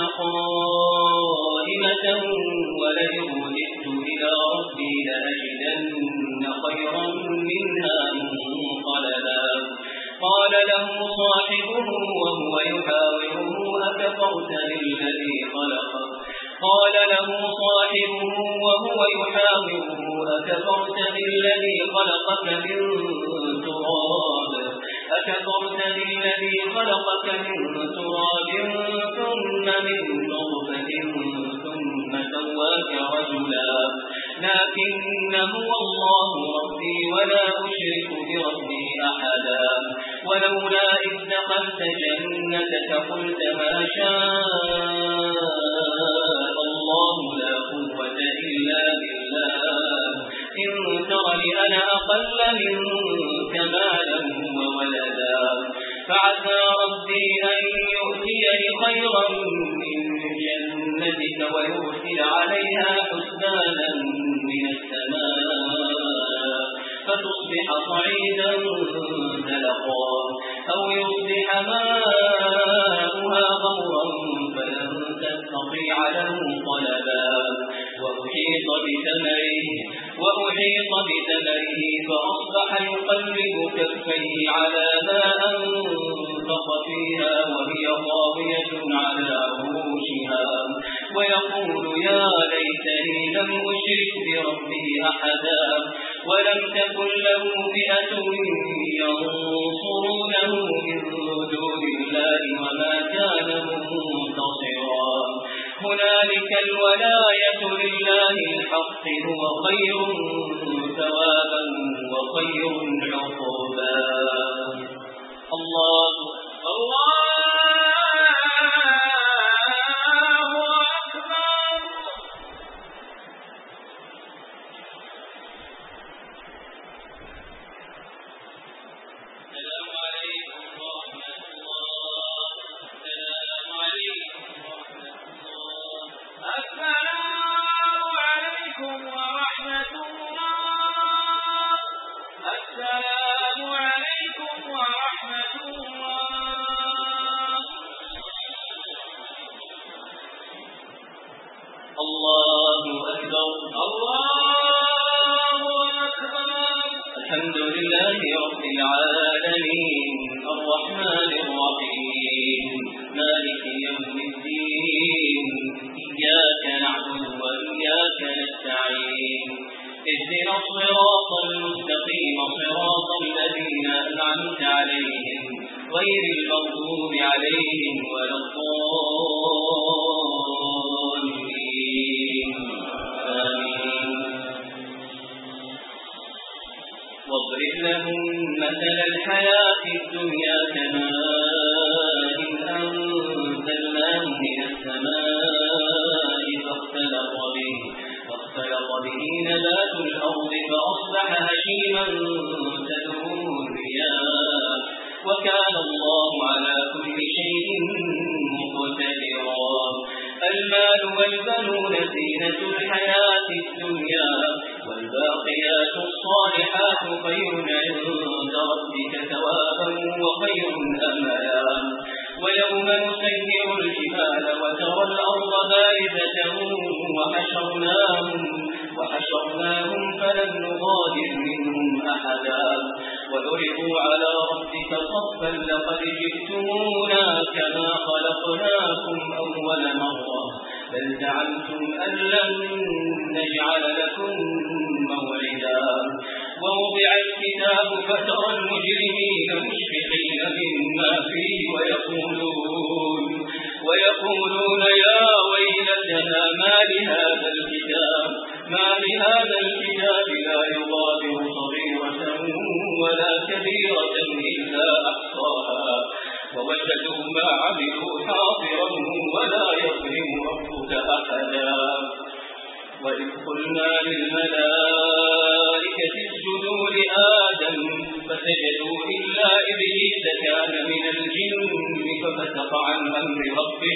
قائمة ولئن رددت إلى ربي لأجدن خيرا منها منقلبا قال له صاحبه وهو يحاوره أكفرت بالذي خلقك قال له صاحبه وهو يحاوره أكفرت بالذي خلقك من تراب أكفرت بالذي خلقك من تراب ثم من نطفة ثم سواك رجلا لكن هو الله ربي ولا أشرك بربي أحدا ولولا إذ دخلت جنتك قلت ما شاء الله لا قوة إلا بالله إن ترني أنا أقل منك مالا وولدا فعسى ربي أن يؤتيني خيرا من جنتك ويرسل عليها حسبانا من السماء فتصبح صعيدا زلقا أو يصبح ماؤها غورا فلن تستطيع له طلبا وأحيط بثمره وأحيط بثمره فأصبح يقلب كفيه على ما أنفق فيها وهي خاوية على عروشها ويقول يا ليتني لم أشرك بربي أحدا ولم تكن له فئة ينصرونه من دون الله وما كان منتصرا هنالك الولاية لله الحق هو خير ثوابا وخير عقبا الله الله السلام عليكم ورحمة الله الله أكبر. الله أكبر. الحمد لله رب العالمين الرحمن الرحيم مالك يوم الدين إياك نعبد وإياك نستعين اهدنا الصراط المستقيم صراط الذين أنعمت عليهم غير المغضوب عليهم ولا الضالين آمين. واضرب لهم مثل الحياة الدنيا كماء أنزلناه من السماء فاختلط به فاختلط به نبات الأرض فأصبح هشيما تدعوه الرياح وكان الله على كل شيء مقتدرا. المال والبنون زينة الحياة الدنيا والباقيات الصالحات خير عند ربك ثوابا وخير أملا. ويوم نسير الجبال وترى الأرض بارزة وحشرناهم وحشرناهم فلم نغادر منهم أحدا وعرضوا على ربك صفا لقد جئتمونا كما خلقناكم أول مرة بل زعمتم أن لن نجعل لكم موعدا. ووضع الكتاب فترى المجرمين مشفقين مما فيه ويقولون ويقولون يا ويلتنا ما لهذا الكتاب ما لهذا الكتاب لا يغادر صغيرة ولا كبيرة إلا أحصاها ووجدوا ما عملوا حاضرا ولا يظلم ربك أحدا. وإذ قلنا للملائكة اسجدوا لآدم فسجدوا إلا إبليس كان من الجن ففسق عن أمر ربه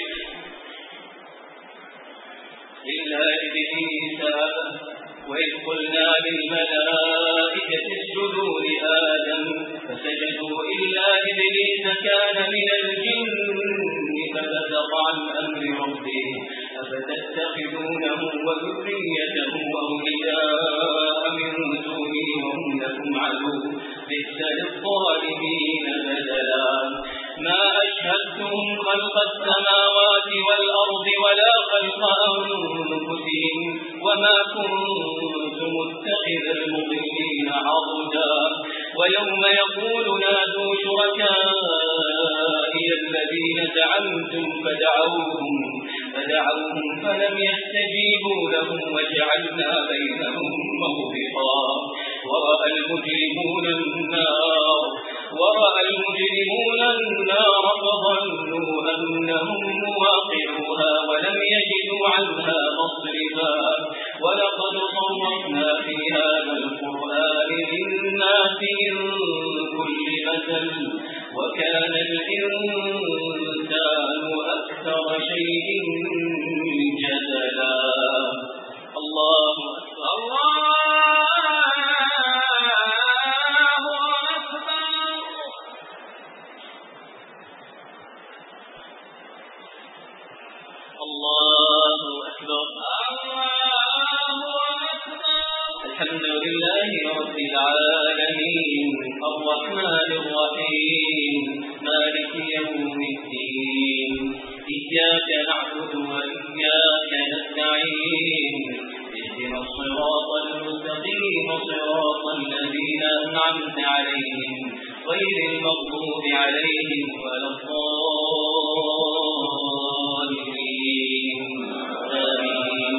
إلا إبليس وإذ قلنا للملائكة اسجدوا لآدم فسجدوا إلا إبليس كان من الجن ففسق عن أمر ربه أفتتخذونه وذريته أولياء من دوني وهم لكم عدو بئس للظالمين بدلا. ما أشهدتهم خلق السماوات والأرض ولا خلق أنفسهم وما كنت متخذ المضلين عضدا. ويوم يقول نادوا شركائي الذين زعمتم فدعوهم فدعوهم فلم يستجيبوا لهم وجعلنا بينهم موبقا. ورأى المجرمون النار ورأى المجرمون النار فظنوا أنهم مواقعوها ولم يجدوا عنها مصرفا. ولقد صرفنا في هذا القرآن للناس من كل مثل وكان الإنسان أكثر شيء جدلا. الله أكبر. الله أكبر. الحمد لله رب العالمين الرحمن الرحيم مالك يوم الدين إياك نعبد وإياك نستعين اهدنا الصراط المستقيم صراط الذين أنعمت عليهم غير المغضوب عليهم ولا الضالين آمين.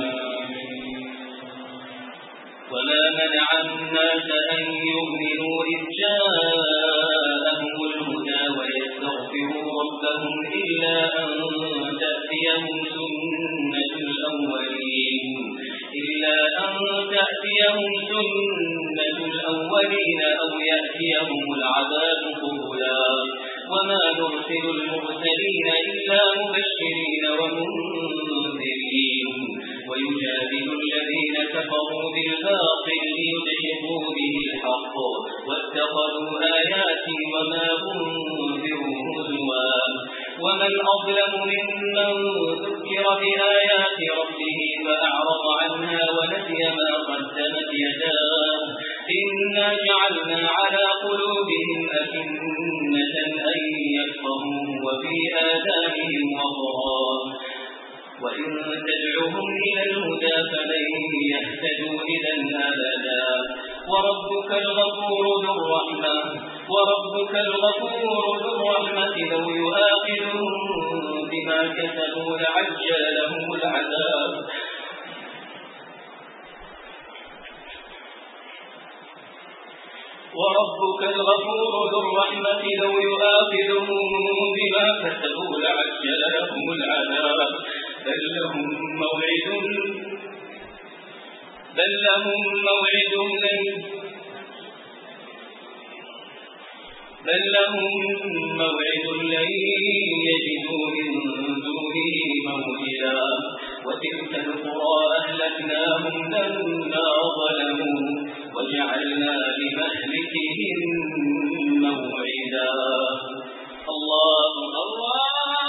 وما منع الناس أن يؤمنوا إذ جاءهم الهدى ويستغفروا ربهم إلا أن تأتيهم سنة الأولين إلا أن تأتيهم سنة الأولين أو يأتيهم العذاب قبلا. وما نرسل المرسلين إلا مبشرين ومنذرين ويجادل الذين كفروا بالباطل ليدحضوا به الحق واتخذوا آياتي وما أنذروا هزوا. ومن أظلم ممن ذكر بآيات ربه فأعرض إنا جعلنا على قلوبهم أكنة أن يفقهوه وفي آذانهم وقرا وإن تدعوهم إلى الهدى فلن يهتدوا إذا أبدا وربك الغفور ذو الرحمة وربك الغفور ذو الرحمة لو يؤاخذهم بما كسبوا لعجل لهم العذاب وربك الغفور ذو الرحمة لو يؤاخذهم بما كسبوا لعجل لهم العذاب بل لهم موعد بل لهم موعد لن بل لهم موعد لن يجدوا من دونه موئلا وتلك القرى أهلكناهم لما ظلموا وجعلنا لمهلكهم موعدا الله الله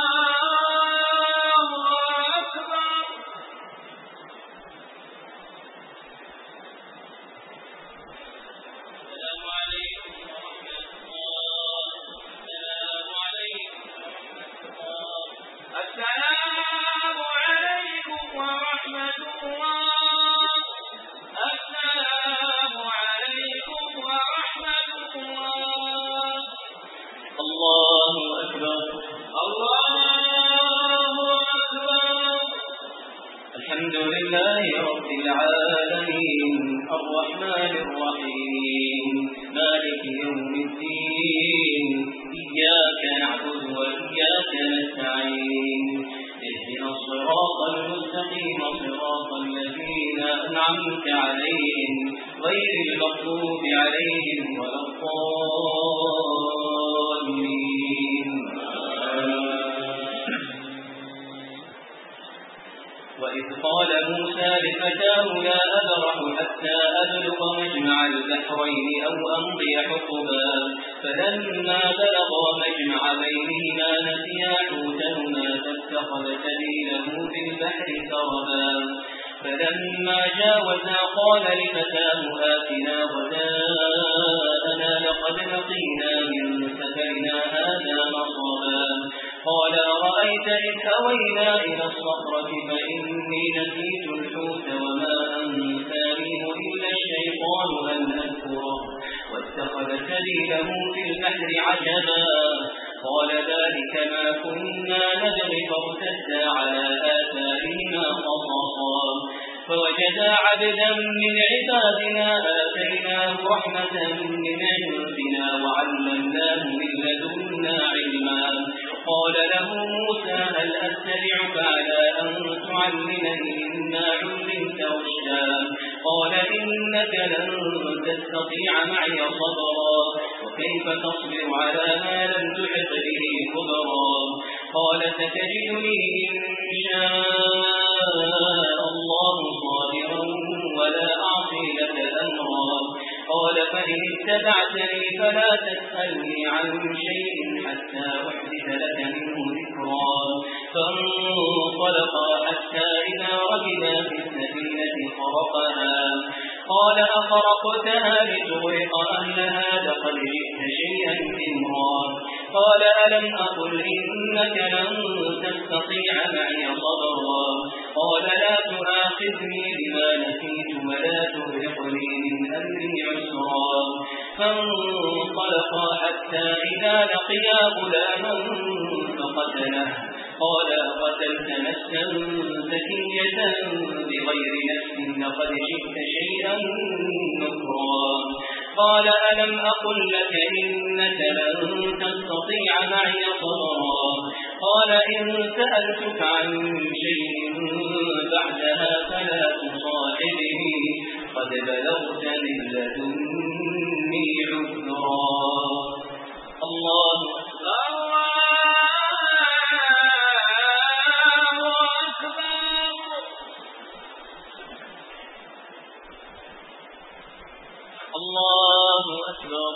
الحمد لله رب العالمين الرحمن الرحيم مالك يوم الدين إياك نعبد وإياك نستعين اهدنا الصراط المستقيم صراط الذين أنعمت عليهم غير المغضوب عليهم ولا الضالين وإذ قال موسى لفتاه لا أبرح حتى أبلغ مجمع البحرين أو أمضي حقبا فلما بلغا مجمع بينهما نسيا حوتهما فاتخذ سبيله في البحر سربا فلما جاوزا قال لفتاه آتنا غداءنا لقد لقينا من سفرنا هذا نصبا قال أرأيت إذ أوينا إلى الصخرة فإني نسيت الحوت وما أنسانيه إلا الشيطان أن أذكره واتخذ سبيله في البحر عجبا قال ذلك ما كنا نبغي فارتدا على آثارهما قصصا فوجدا عبدا من عبادنا آتيناه رحمة من عندنا وعلمناه من لدنا علما قال له موسى هل أتبعك على أن تعلمني مما علمت رشدا قال إنك لن تستطيع معي صبرا وكيف تصبر على ما لم تحط به خبرا قال ستجدني إن شاء الله صابرا ولا أعصي لك أمرا قال فإن اتبعتني فلا تسألني عن شيء حتى أحدث لك منه ذكرا فانطلقا حتى إذا ركبا في السفينة خرقها قال أخرقتها لتغرق أهلها لقد جئت شيئا إمرا قال ألم أقل إنك لن تستطيع معي صبرا قال لا تؤاخذني بما نسيت ولا تغرقني من أمري عسرا فانطلقا حتى إذا لقيا غلاما فقتله قال قتلت نفسا زكية بغير نفس لقد جئت شيئا نكرا قال ألم أقل لك إنك لن تستطيع معي صبرا قال إن سألتك عن شيء بعدها فلا تصاحبني قد بلغت من لدني عذرا الله الله أكبر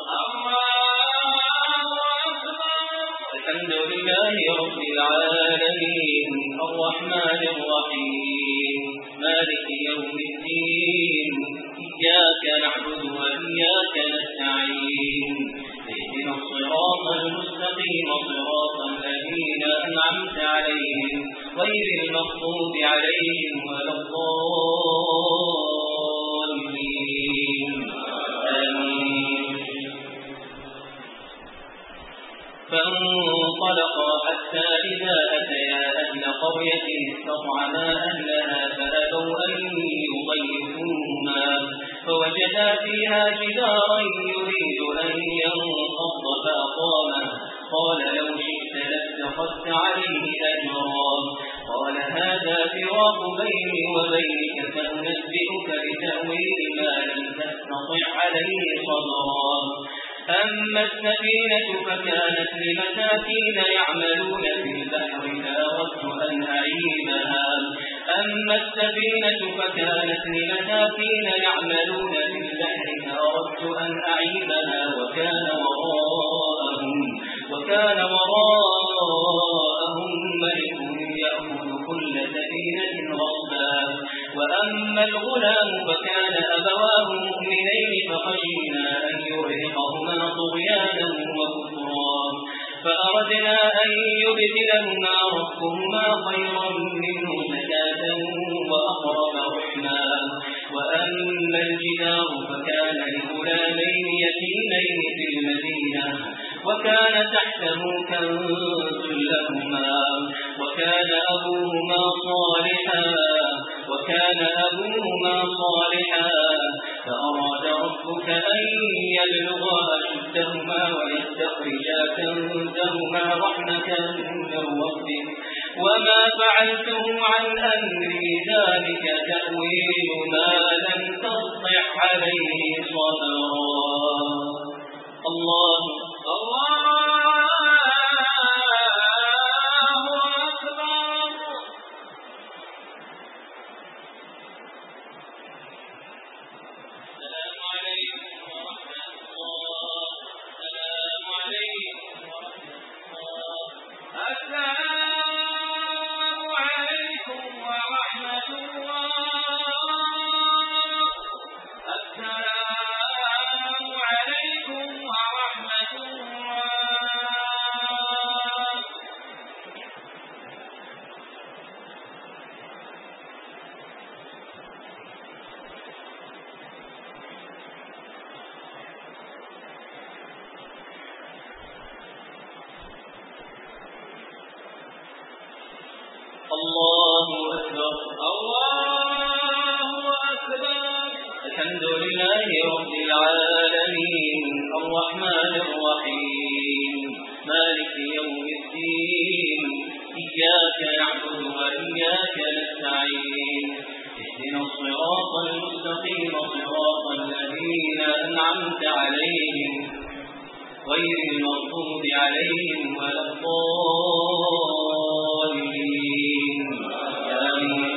الحمد لله رب العالمين الرحمن الرحيم مالك يوم الدين إياك نعبد وإياك وإياك نستعين اهدنا الصراط المستقيم صراط الذين أنعمت عليهم غير المغضوب عليهم ولا الضالين آمين. فانطلقا حتى إذا أتيا أهل قرية استطعما أهلها فأبوا أن يضيفوهما فوجدا فيها جدارا يريد أن ينقض فأقامه قال لو شئت لاتخذت عليه أجرا قال هذا فراق بيني وبينك سأنبئك بتأويل ما لم تستطع عليه صبرا. أما السفينة فكانت لمساكين يعملون في البحر فأردت أن أعيبها أما السفينة فكانت لمساكين يعملون في البحر فأردت أن أعيبها وكان وراءهم وكان وراءهم ملك يأخذ كل سفينة غصبا. وأما الغلام فكان أبواه مؤمنين فخشينا أن يرهقهما طغيانا وكفرا فأردنا أن يبدلهما ربهما خيرا منه زكاة وأقرب رحما. وأما الجدار فكان لغلامين يتيمين في المدينة وكان تحته كنز لهما وكان أبوهما صالحا وكان أبوهما صالحا فأراد ربك أن يبلغا أشدهما ويستخرجا كنزهما رحمة من ربك وما فعلته عن أمري ذلك تأويل ما لم تستطع عليه صبرا. الله الله أكبر الله أكبر. الحمد لله رب العالمين الرحمن الرحيم مالك يوم الدين إياك نعبد وإياك نستعين اهدنا الصراط المستقيم صراط الذين أنعمت عليهم غير المغضوب عليهم ولا الضالين آمين.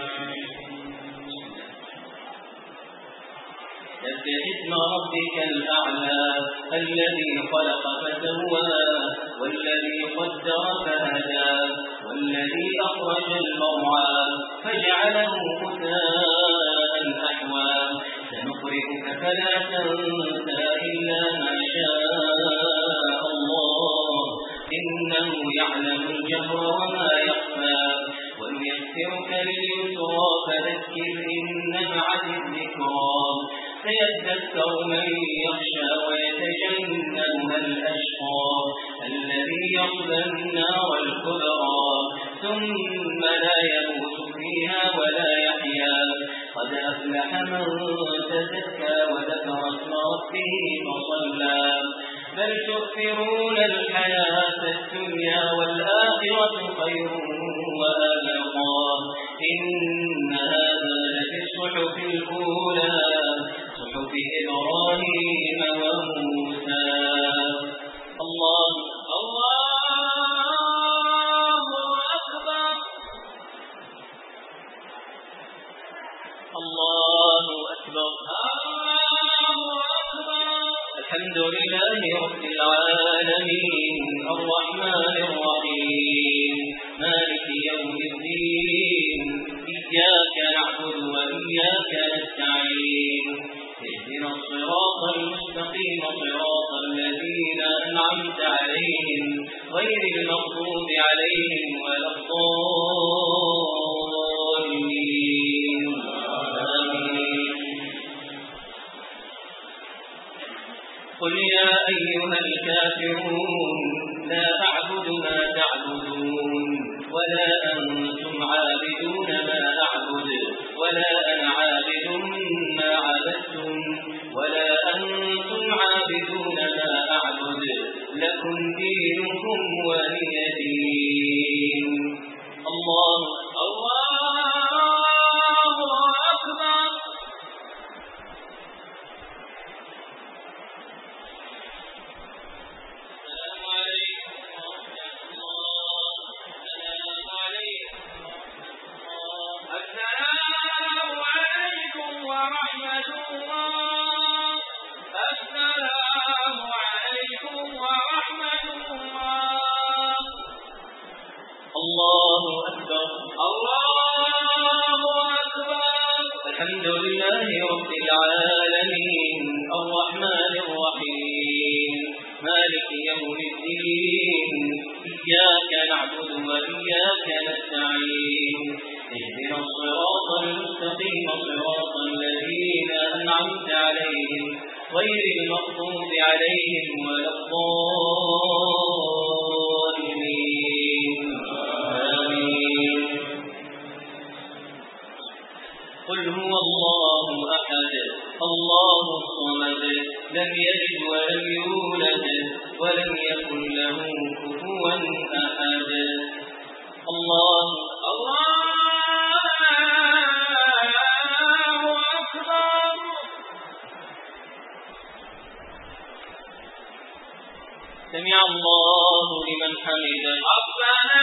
سبح اسم ربك الأعلى الذي خلق فسوى والذي قدر فهدى والذي أخرج المرعى فجعله غثاء أحوى سنقرئك فلا تنسى إلا ما شاء الله إنه يعلم الجهر وما يخفى ونيسرك لليسرى فذكر إن نفعت الذكرى سيذكر من يخشى ويتجنبها الأشقى الذي يصلى النار الكبرى ثم لا يموت فيها ولا يحيا قد أفلح من تزكى وذكر اسم ربه فصلى بل تؤثرون الحياة الدنيا والآخرة خير وأبقى إن هذا لفي الصحف الأولى صحف إبراهيم وموسى. الله الله أكبر الله أكبر الله أكبر. الحمد لله رب العالمين الرحمن الرحيم مالك يوم الدين إياك نعبد وإياك نستعين اهدنا الصراط كافرون لا أعبد ما تعبدون ولا أنتم عابدون ما أعبد ولا أنا عابد ما عبدتم ولا أنتم عابدون ما أعبد لكم دينكم ولي دين. الله الله أكبر. السلام عليكم ورحمة الله. السلام عليكم ورحمة الله. الله أكبر. الله أكبر. الحمد لله رب العالمين الرحمن الرحيم مالك يوم الدين إياك نعبد وإياك نستعين اهدنا الصراط المستقيم صراط الذين أنعمت عليهم غير المغضوب عليهم ولا الضالين آمين. قل هو الله أحد الله الصمد لم يلد ولم يولد ولم يكن له كفوا أحد. الله الله أكبر. سمع الله لمن حمده ربنا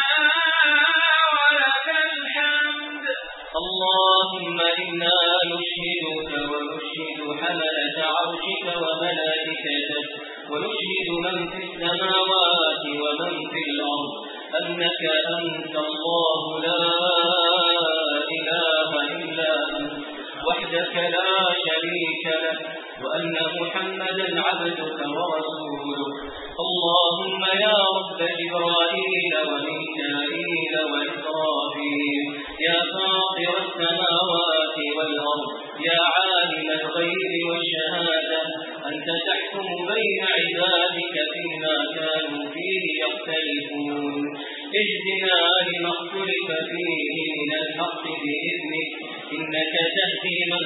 ولك الحمد. اللهم إنا نشهدك ونشهد حملة عرشك وملائكتك ونشهد من في السماوات ومن في الأرض أنك أنت الله لا إله إلا أنت وحدك لا شريك لك وأن محمدا عبدك ورسولك. اللهم يا رب جبرائيل وميكائيل وإسرافيل يا فاطر السماوات والأرض يا عالم الغيب والشهادة أنت تحكم بين عبادك فيما كانوا فيه يختلفون اهدنا لما اختلف فيه من الحق بإذنك إنك تهدي من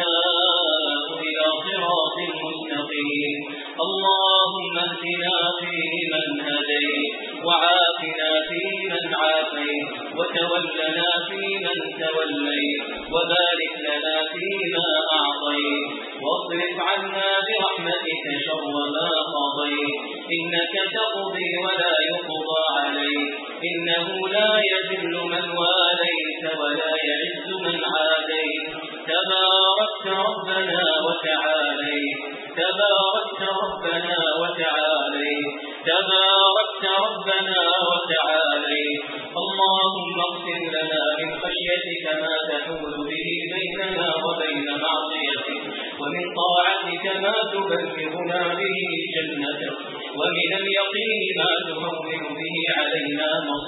تشاء إلى صراط مستقيم. اللهم اهدنا فيمن هديت وعافنا فيمن عافيت وتولنا فيمن توليت وبارك لنا فيما أعطيت واصرف عنا برحمتك شر ما قضيت إنك تقضي ولا يقضى عليك إنه لا يذل من واليت ولا يعز من عاديت. تباركت ربنا وتعاليت تباركت ربنا وتعاليت تباركت ربنا وتعاليت. اللهم اغفر لنا من خشيتك ما تحول به بيننا وبين معصيتك ومن طاعتك ما تبلغنا به جنتك ومن اليقين ما تهون به علينا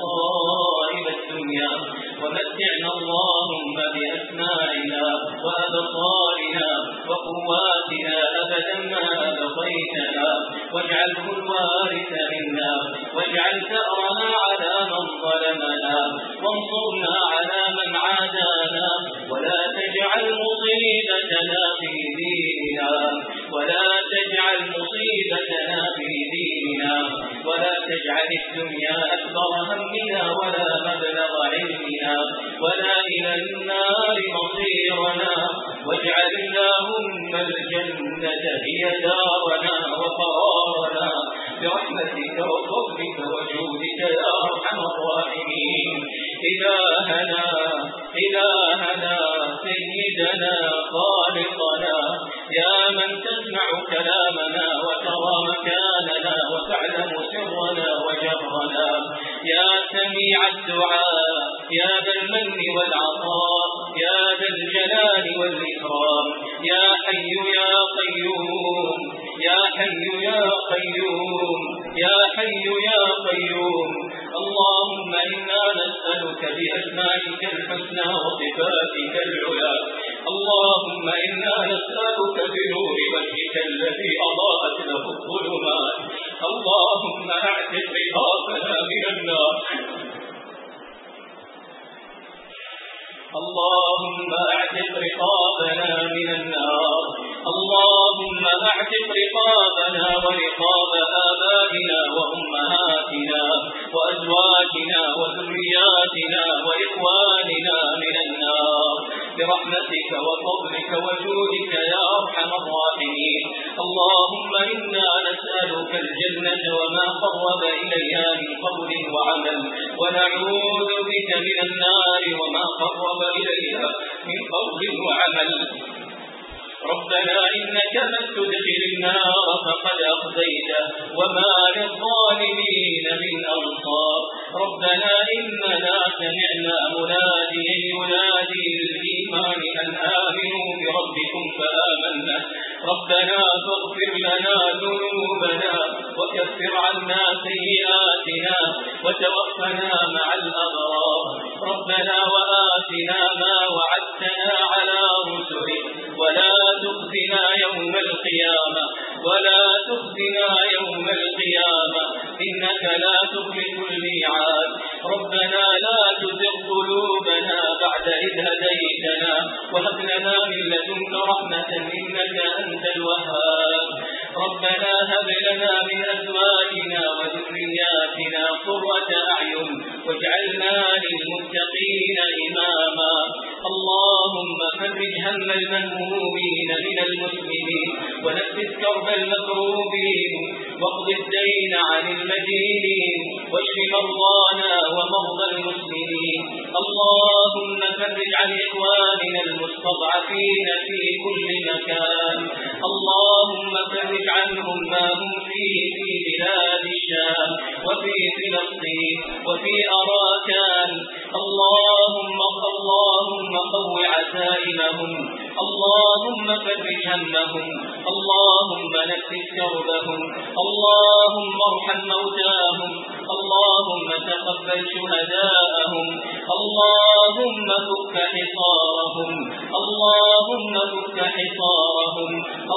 مصائب الدنيا ومتعنا اللهم بأسماعنا وأبصارنا وقواتنا أبدا ما أبقيتنا واجعله الوارث منا واجعل ثأرنا على من ظلمنا وانصرنا على من عادانا ولا تجعل مصيبتنا في ديننا ولا تجعل مصيبتنا في ديننا ولا تجعل الدنيا أكبر همنا ولا مبلغ علمنا ولا إلى النار مصيرنا واجعل اللهم الجنة هي دارنا وقرارنا برحمتك وفضلك وجودك يا أرحم الراحمين. إلهنا إلهنا سيدنا خالقنا يا من تسمع كلامنا وترى مكاننا وتعلم سرنا وجهرنا يا سميع الدعاء يا ذا المن والعطاء يا ذا الجلال والإكرام يا حي يا قيوم يا حي يا قيوم يا حي يا قيوم. اللهم إنا نسألك بأسمائك الحسنى وصفاتك العلى. اللهم إنا نسألك بنور وجهك الذي أضاءت له الظلمات أو اللهم أعتق رقابنا من النار اللهم أعتق رقابنا من النار اللهم أعتق رقابنا ورقاب آبائنا وأمهاتنا وأزواجنا وذرياتنا وإخواننا من النار برحمتك وفضلك وجودك يا أرحم الراحمين. اللهم إنا نسألك الجنة وما قرب إليها من قول وعمل ونعوذ بك من النار وما قرب إليها من قول وعمل. ربنا إنك من تدخل النار فقد أخزيته وما للظالمين من أنصار. ربنا إننا سمعنا مناديا ينادي للإيمان أن آمنوا بربكم فآمنا. ربنا فاغفر لنا ذنوبنا وكفر عنا سيئاتنا وتوفنا مع الأبرار. ربنا وآتنا ما وعدتنا على رسلك ولا تخزنا يوم القيامة ولا تخزنا يوم القيامة إنك لا تخلف الميعاد. ربنا لا تزغ قلوبنا بعد إذ هديتنا وهب لنا من لدنك رحمة إنك أنت الوهاب. ربنا هب لنا من أزواجنا وذرياتنا قرة أعين واجعلنا للمتقين إماما. اللهم فرج هم المهمومين من المسلمين ونفس كرب المكروبين واقض الدين عن المدينين واشف مرضانا ومرضى المسلمين. اللهم فرج عن إخواننا المستضعفين في كل مكان. اللهم فرج عنهم ما هم فيه في بلاد الشام وفي فلسطين وفي أراكان. اللهم اللهم قو عزائمهم. اللهم فرج همهم. اللهم نفس كربهم. اللهم ارحم موتاهم. اللهم تقبل شهداءهم. اللهم فك حصارهم. اللهم فك حصارهم.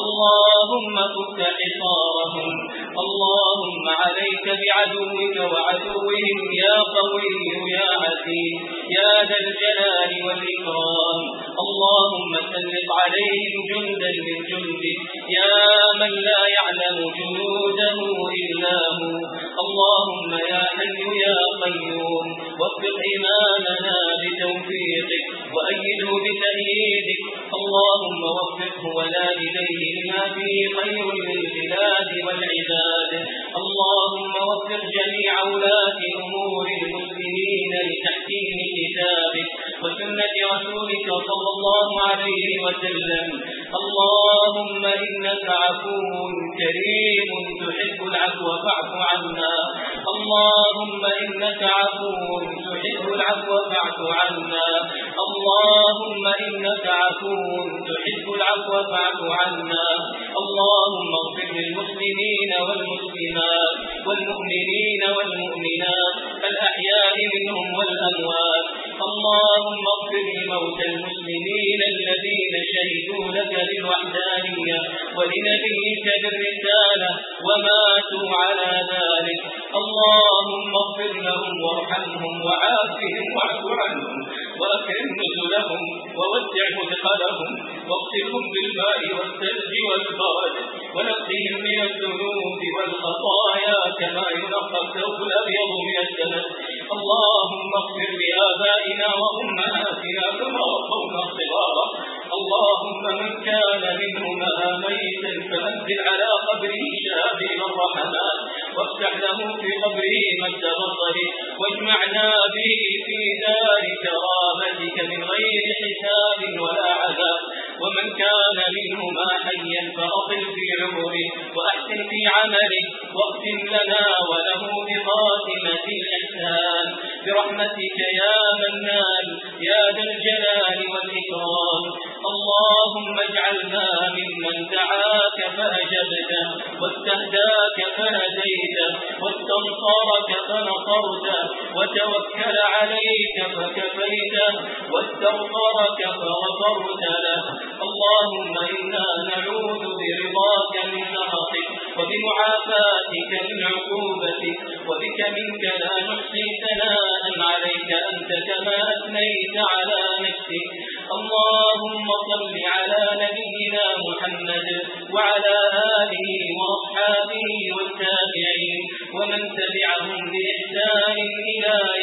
اللهم فك حصارهم. اللهم عليك بعدوك وعدوهم يا قوي يا عزيز يا ذا الجلال والإكرام. اللهم سلط عليهم جندا من جندك يا من لا يعلم جنوده إلا هو. اللهم يا حي يا قيوم وفق إمامنا بتوفيقك وأيده بتأييدك. اللهم وفقه والديه لما فيه خير للبلاد والعباد. اللهم وفق جميع ولاة أمور المسلمين لتحكيم كتابك وسنة رسولك صلى الله عليه وسلم. اللهم إنك عفو كريم تحب العفو فاعف عنا. اللهم إنك عفو تحب العفو فاعف عنا. اللهم إنك عفو تحب العفو فاعف عنا. اللهم اغفر للمسلمين والمسلمات والمؤمنين والمؤمنات الأحياء منهم والأموات. اللهم اغفر لموتى المسلمين الذين شهدوا لك بالوحدانية ولنبيك بالرسالة وماتوا على ذلك. اللهم اغفر لهم وارحمهم وعافهم واعف عنهم وأكرم نزلهم ووسع مدخلهم واغسلهم بالماء والثلج والبرد ونقهم من الذنوب والخطايا كما ينقى الثوب الأبيض من الدنس. اللهم اغفر لآبائنا وأمهاتنا كما ربونا صغارا. اللهم من كان منهما ميتا فأنزل على قبره شابيب الرحمات وافتح له في قبره مد بصره واجمعنا به في دار كرامتك من غير حساب ولا عذاب. ومن كان منهما حيا فأطل في عمره وأحسن في عمله واختم لنا وله بخاتمة الإحسان برحمتك يا منان يا ذا الجلال والإكرام. اللهم اجعلنا ممن دعاك فأجبته واستهداك فهديته واستنصرك فنصرته وتوكل عليك فكفيته واستغفرك فغفرت له. اللهم إنا نعوذ برضاك من سخطك وبمعافاتك من عقوبتك وبك منك لا نحصي ثناء عليك أنت كما أثنيت على نفسك. اللهم صل على نبينا محمد وعلى آله وأصحابه والتابعين ومن تبعهم بإحسان إلى